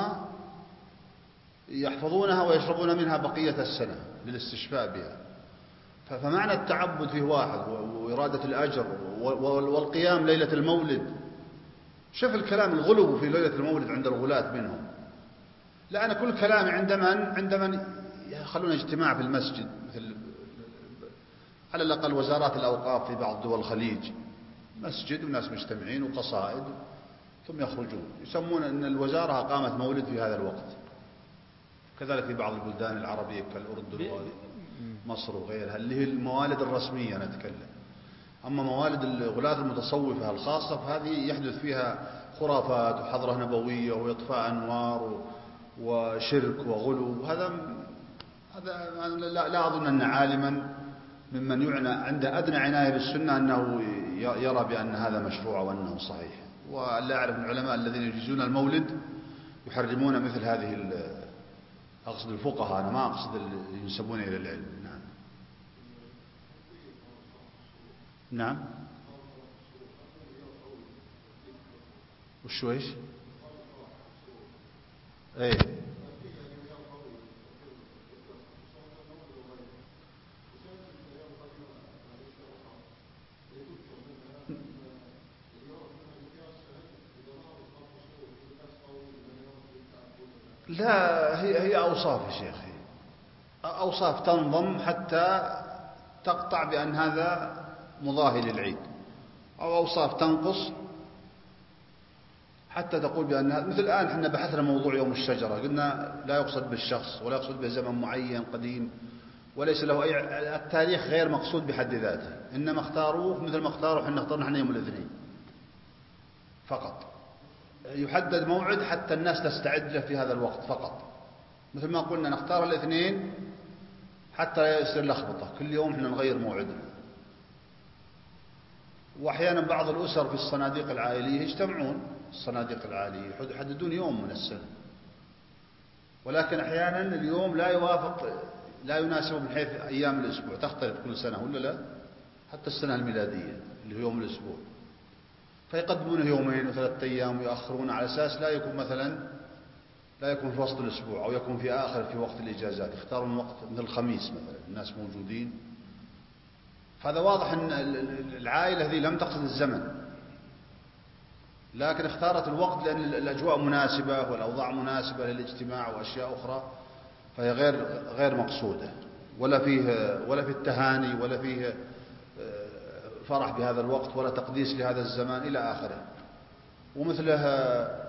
يحفظونها ويشربون منها بقية السنة للاستشفاء بها. فمعنى التعبد فيه واحد، وإرادة الأجر والقيام ليلة المولد. شوف الكلام الغلو في ليلة المولد عند الغلاة منهم. لا، أنا كل كلامي عندما يخلون اجتماع في المسجد، مثل على الأقل وزارات الأوقاف في بعض دول الخليج، مسجد وناس مجتمعين وقصائد ثم يخرجون، يسمون أن الوزارة أقامت مولد في هذا الوقت. كذلك في بعض البلدان العربية كالأردن ومصر وغيرها، اللي هي الموالد الرسمية نتكلم. أما موالد الغلاة المتصوفة الخاصة فهذه يحدث فيها خرافات وحضرة نبوية وإطفاء أنوار وشرك وغلو. هذا لا أظن أن عالما ممن يعنى عنده أدنى عناية بالسنة أنه يرى بأن هذا مشروع وأنه صحيح. ولا أعرف من العلماء الذين يجيزون المولد يحرمون مثل هذه، أقصد الفقهاء، أنا ما أقصد اللي ينسبون إلى العلم. نعم. نعم. وشو إيش؟ إيه. لا، هي أوصاف يا شيخ، أوصاف تنظم حتى تقطع بأن هذا مضاهي للعيد، أو أوصاف تنقص حتى تقول بأن هذا. مثل الآن احنا بحثنا موضوع يوم الشجرة، قلنا لا يقصد بالشخص ولا يقصد بزمن معين قديم وليس له أي، التاريخ غير مقصود بحد ذاته، إنما اختاروه مثل ما اختاروا احنا اخترنا احنا يوم الاثنين فقط. يحدد موعد حتى الناس تستعد له في هذا الوقت فقط. مثل ما قلنا نختار الاثنين حتى لا يصير لخبطة، كل يوم احنا نغير موعدنا. وأحيانا بعض الأسر في الصناديق العائلية يجتمعون، الصناديق العائلية يحددون يوم من السنة، ولكن أحيانا اليوم لا يوافق، لا يناسب من حيث أيام الأسبوع، تختلف كل سنة ولا لا، حتى السنة الميلادية اللي هو يوم الأسبوع، فيقدمونه يومين وثلاثة أيام ويؤخرون على أساس لا يكون مثلا لا يكون في وسط الأسبوع أو يكون في آخر في وقت الإجازات، يختارون وقت مثل الخميس مثلا الناس موجودين. هذا واضح أن العائلة هذه لم تقصد الزمن، لكن اختارت الوقت لأن الأجواء مناسبة والأوضاع مناسبة للاجتماع وأشياء أخرى، فهي غير مقصودة، ولا فيه التهاني ولا فيه فرح بهذا الوقت ولا تقديس لهذا الزمان إلى آخره. ومثلها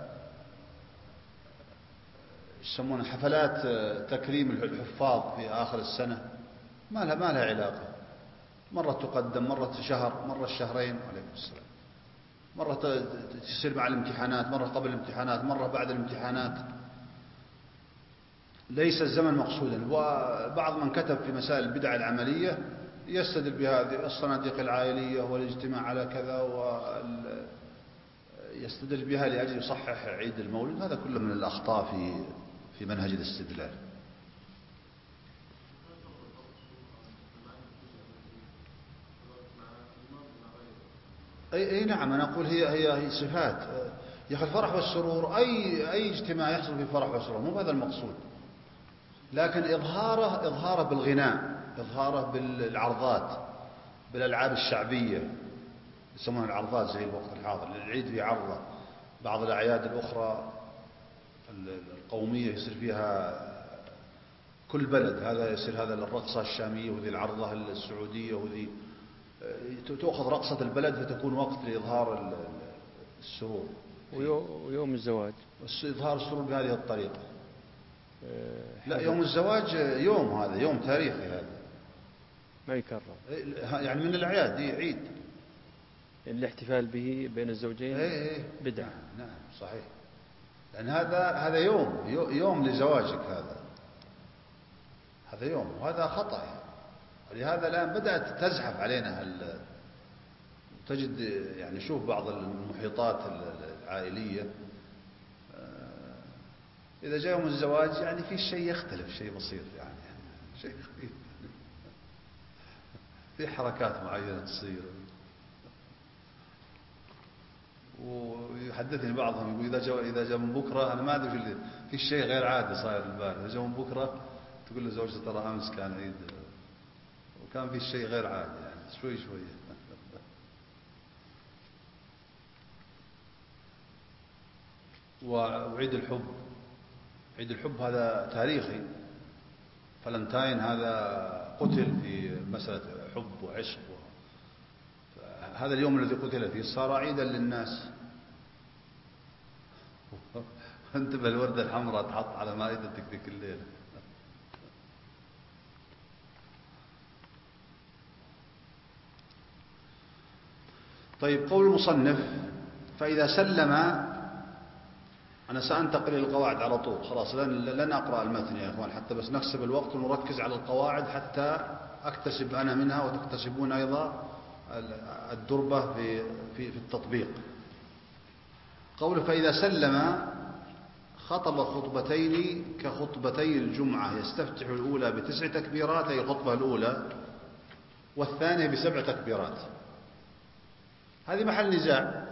يسمونها حفلات تكريم الحفاظ في آخر السنة، ما لها علاقة، مرة تقدم، مرة شهر، مرة شهرين، عليكم السلام، مرة تصير مع الامتحانات، مرة قبل الامتحانات، مرة بعد الامتحانات، ليس الزمن مقصودا. وبعض من كتب في مسائل البدع العملية يستدل بهذه الصناديق العائلية والاجتماع على كذا، ويستدل بها لأجل يصحح عيد المولد، هذا كله من الأخطاء في منهج الاستدلال. أي نعم، أنا أقول هي صفات يا أخي. الفرح والسرور أي اجتماع يحصل في فرح وسرور، مو هذا المقصود، لكن إظهاره بالغناء، إظهاره بالعرضات، بالألعاب الشعبية يسمونها العرضات زي الوقت الحاضر، العيد في عرضة، بعض الأعياد الأخرى القومية يصير فيها كل بلد هذا يصير هذا الرقصة الشامية وذي العرضة السعودية وذي، تأخذ رقصة البلد فتكون وقت لإظهار السرور. ويوم الزواج إظهار السرور بهذه الطريقة. لا، يوم الزواج يوم، هذا يوم تاريخي، هذا ما يكرر، يعني من الأعياد، دي عيد الاحتفال به بين الزوجين بدعة. نعم صحيح، لأن هذا يوم لزواجك، هذا يوم، وهذا خطأ يعني. ولهذا الآن بدأت تزحف علينا تجد يعني، شوف بعض المحيطات العائلية إذا جاء يوم الزواج يعني في شيء يختلف، شيء بسيط يعني شيء خفيف، في حركات معينة تصير. ويحدثني بعضهم يقول إذا جاء من بكرة، أنا ما أدري في شيء غير عادي صاير البارح، إذا جاء من بكرة تقول له زوجته ترى أمس كان عيد وكان في شيء غير عادي، يعني شوي وعيد الحب، عيد الحب هذا تاريخي، فالنتاين هذا قتل في مسألة حب وعشق، هذا اليوم الذي قتل فيه صار عيدا للناس. انتبه، الوردة الحمراء تحط على مائدتك ذيك الليلة. طيب، قول المصنف: فإذا سلم، أنا سأنتقل للقواعد على طول، خلاص لن أقرأ المتن يا إخوان، حتى بس نكسب الوقت ونركز على القواعد حتى أكتسب أنا منها وتكتسبون أيضا الدربة في التطبيق. قوله: فإذا سلم خطب خطبتين كخطبتي الجمعة، يستفتح الأولى ب9 تكبيرات، أي الخطبة الأولى، والثانية ب7 تكبيرات. هذه محل نزاع،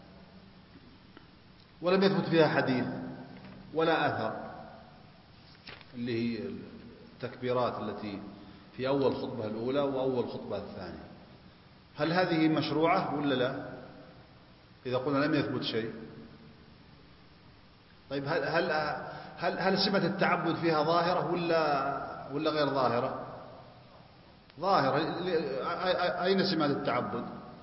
ولم يثبت فيها حديث ولا أثر، اللي هي التكبيرات التي في أول خطبة الأولى وأول خطبة الثانية، هل هذه مشروعة ولا لا؟ إذا قلنا لم يثبت شيء، طيب هل سمة التعبد فيها ظاهرة ولا غير ظاهرة؟ ظاهرة. أين سمة التعبد؟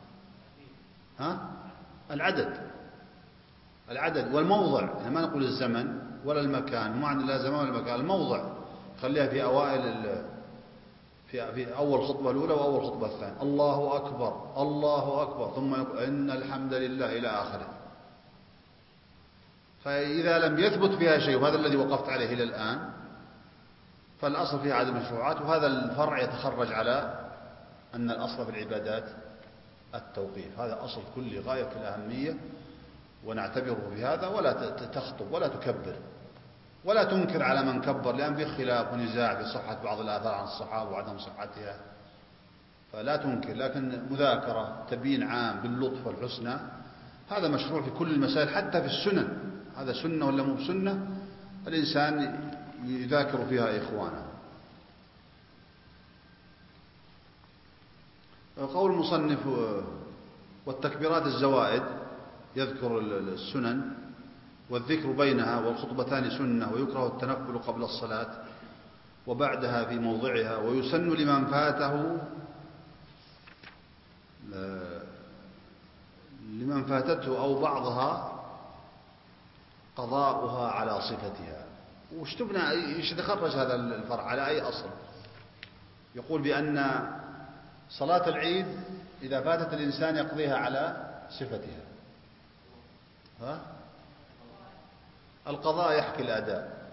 العدد والموضع، يعني ما نقول الزمن ولا المكان، ما عندنا لا زمان ولا مكان، الموضع خليها في أوائل في أول خطبة الأولى وأول خطبة الثانية، الله أكبر الله أكبر، ثم يقول إن الحمد لله إلى آخره. فإذا لم يثبت فيها شيء، وهذا الذي وقفت عليه إلى الآن، فالأصل فيها عدم المشروعات. وهذا الفرع يتخرج على أن الأصل في العبادات التوقيف. هذا أصل كل غاية في الأهمية، ونعتبره بهذا، ولا تخطب ولا تكبر ولا تنكر على من كبر، لأن في خلاف ونزاع في صحة بعض الآثار عن الصحابة وعدم صحتها، فلا تنكر. لكن مذاكرة تبيين عام باللطف والحسنى هذا مشروع في كل المسائل، حتى في السنن. هذا سنة ولا مو بسنة، الإنسان يذاكر فيها إخوانه. قول المصنف والتكبيرات الزوائد، يذكر السنن والذكر بينها، والخطبتان سنة، ويكره التنفل قبل الصلاة وبعدها في موضعها، ويسن لمن فاتته أو بعضها قضاؤها على صفتها. وش تبنى ايش يتخرج هذا الفرع على أي أصل؟ يقول بأن صلاة العيد إذا فاتت الإنسان يقضيها على صفتها. القضاء يحكي الأداء.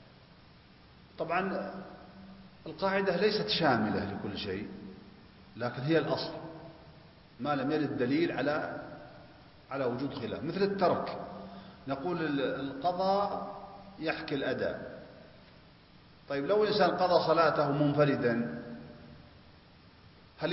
طبعا القاعدة ليست شاملة لكل شيء، لكن هي الأصل ما لم يرد دليل على وجود خلاف. مثل الترك، نقول القضاء يحكي الأداء. طيب لو إنسان قضى صلاته منفردا، هل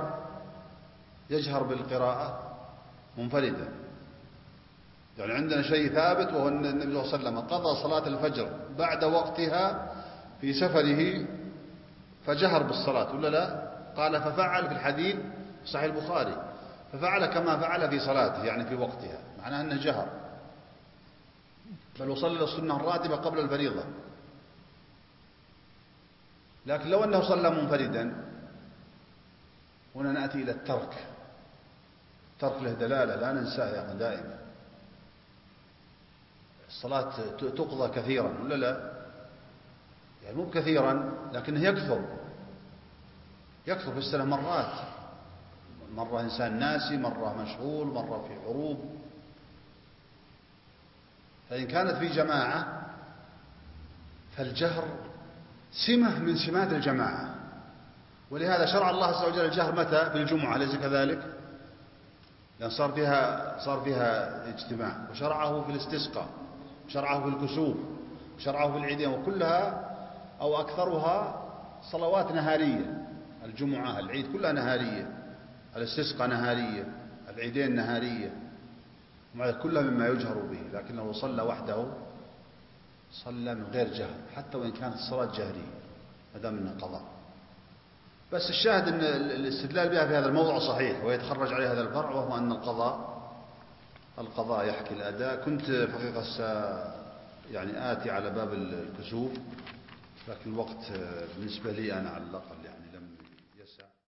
يجهر بالقراءة منفردا؟ يعني عندنا شيء ثابت، وهو أن النبي صلى الله عليه وسلم قضى صلاة الفجر بعد وقتها في سفره فجهر بالصلاة، ولا لا؟ قال ففعل في الحديث في صحيح البخاري، ففعل كما فعل في صلاته، يعني في وقتها، معناه أنه جهر. بل وصلى السنة الراتبة قبل الفريضة. لكن لو أنه صلى منفردا، هنا نأتي إلى الترك. الترك له دلالة لا ننساه يا أخي دائما. الصلاة تقضى كثيرا ولا لا؟ يعني مو كثيرا، لكنه يكثر في السنة مرات. مرة إنسان ناسي، مرة مشغول، مرة في حروب. فإن كانت في جماعة فالجهر سمة من سمات الجماعة، ولهذا شرع الله عز وجل الجهر متى؟ في الجمعة، أليس كذلك؟ لأن صار فيها اجتماع. وشرعه في الاستسقاء، شرعه في الكسوف، شرعه في العيدين، وكلها أو أكثرها صلوات نهارية. الجمعة العيد كلها نهارية، الاستسقاء نهارية، العيدين نهارية، كلها مما يجهر به. لكن لو صلى وحده صلى من غير جهر، حتى وإن كانت الصلاة جهرية، ما دام انه قضاء. بس الشاهد أن الاستدلال بها في هذا الموضوع صحيح، ويتخرج عليه هذا الفرع، وهو أن القضاء يحكي الأداء. كنت حقيقة يعني آتي على باب الكسوف، لكن الوقت بالنسبة لي أنا على الأقل يعني لم يسع.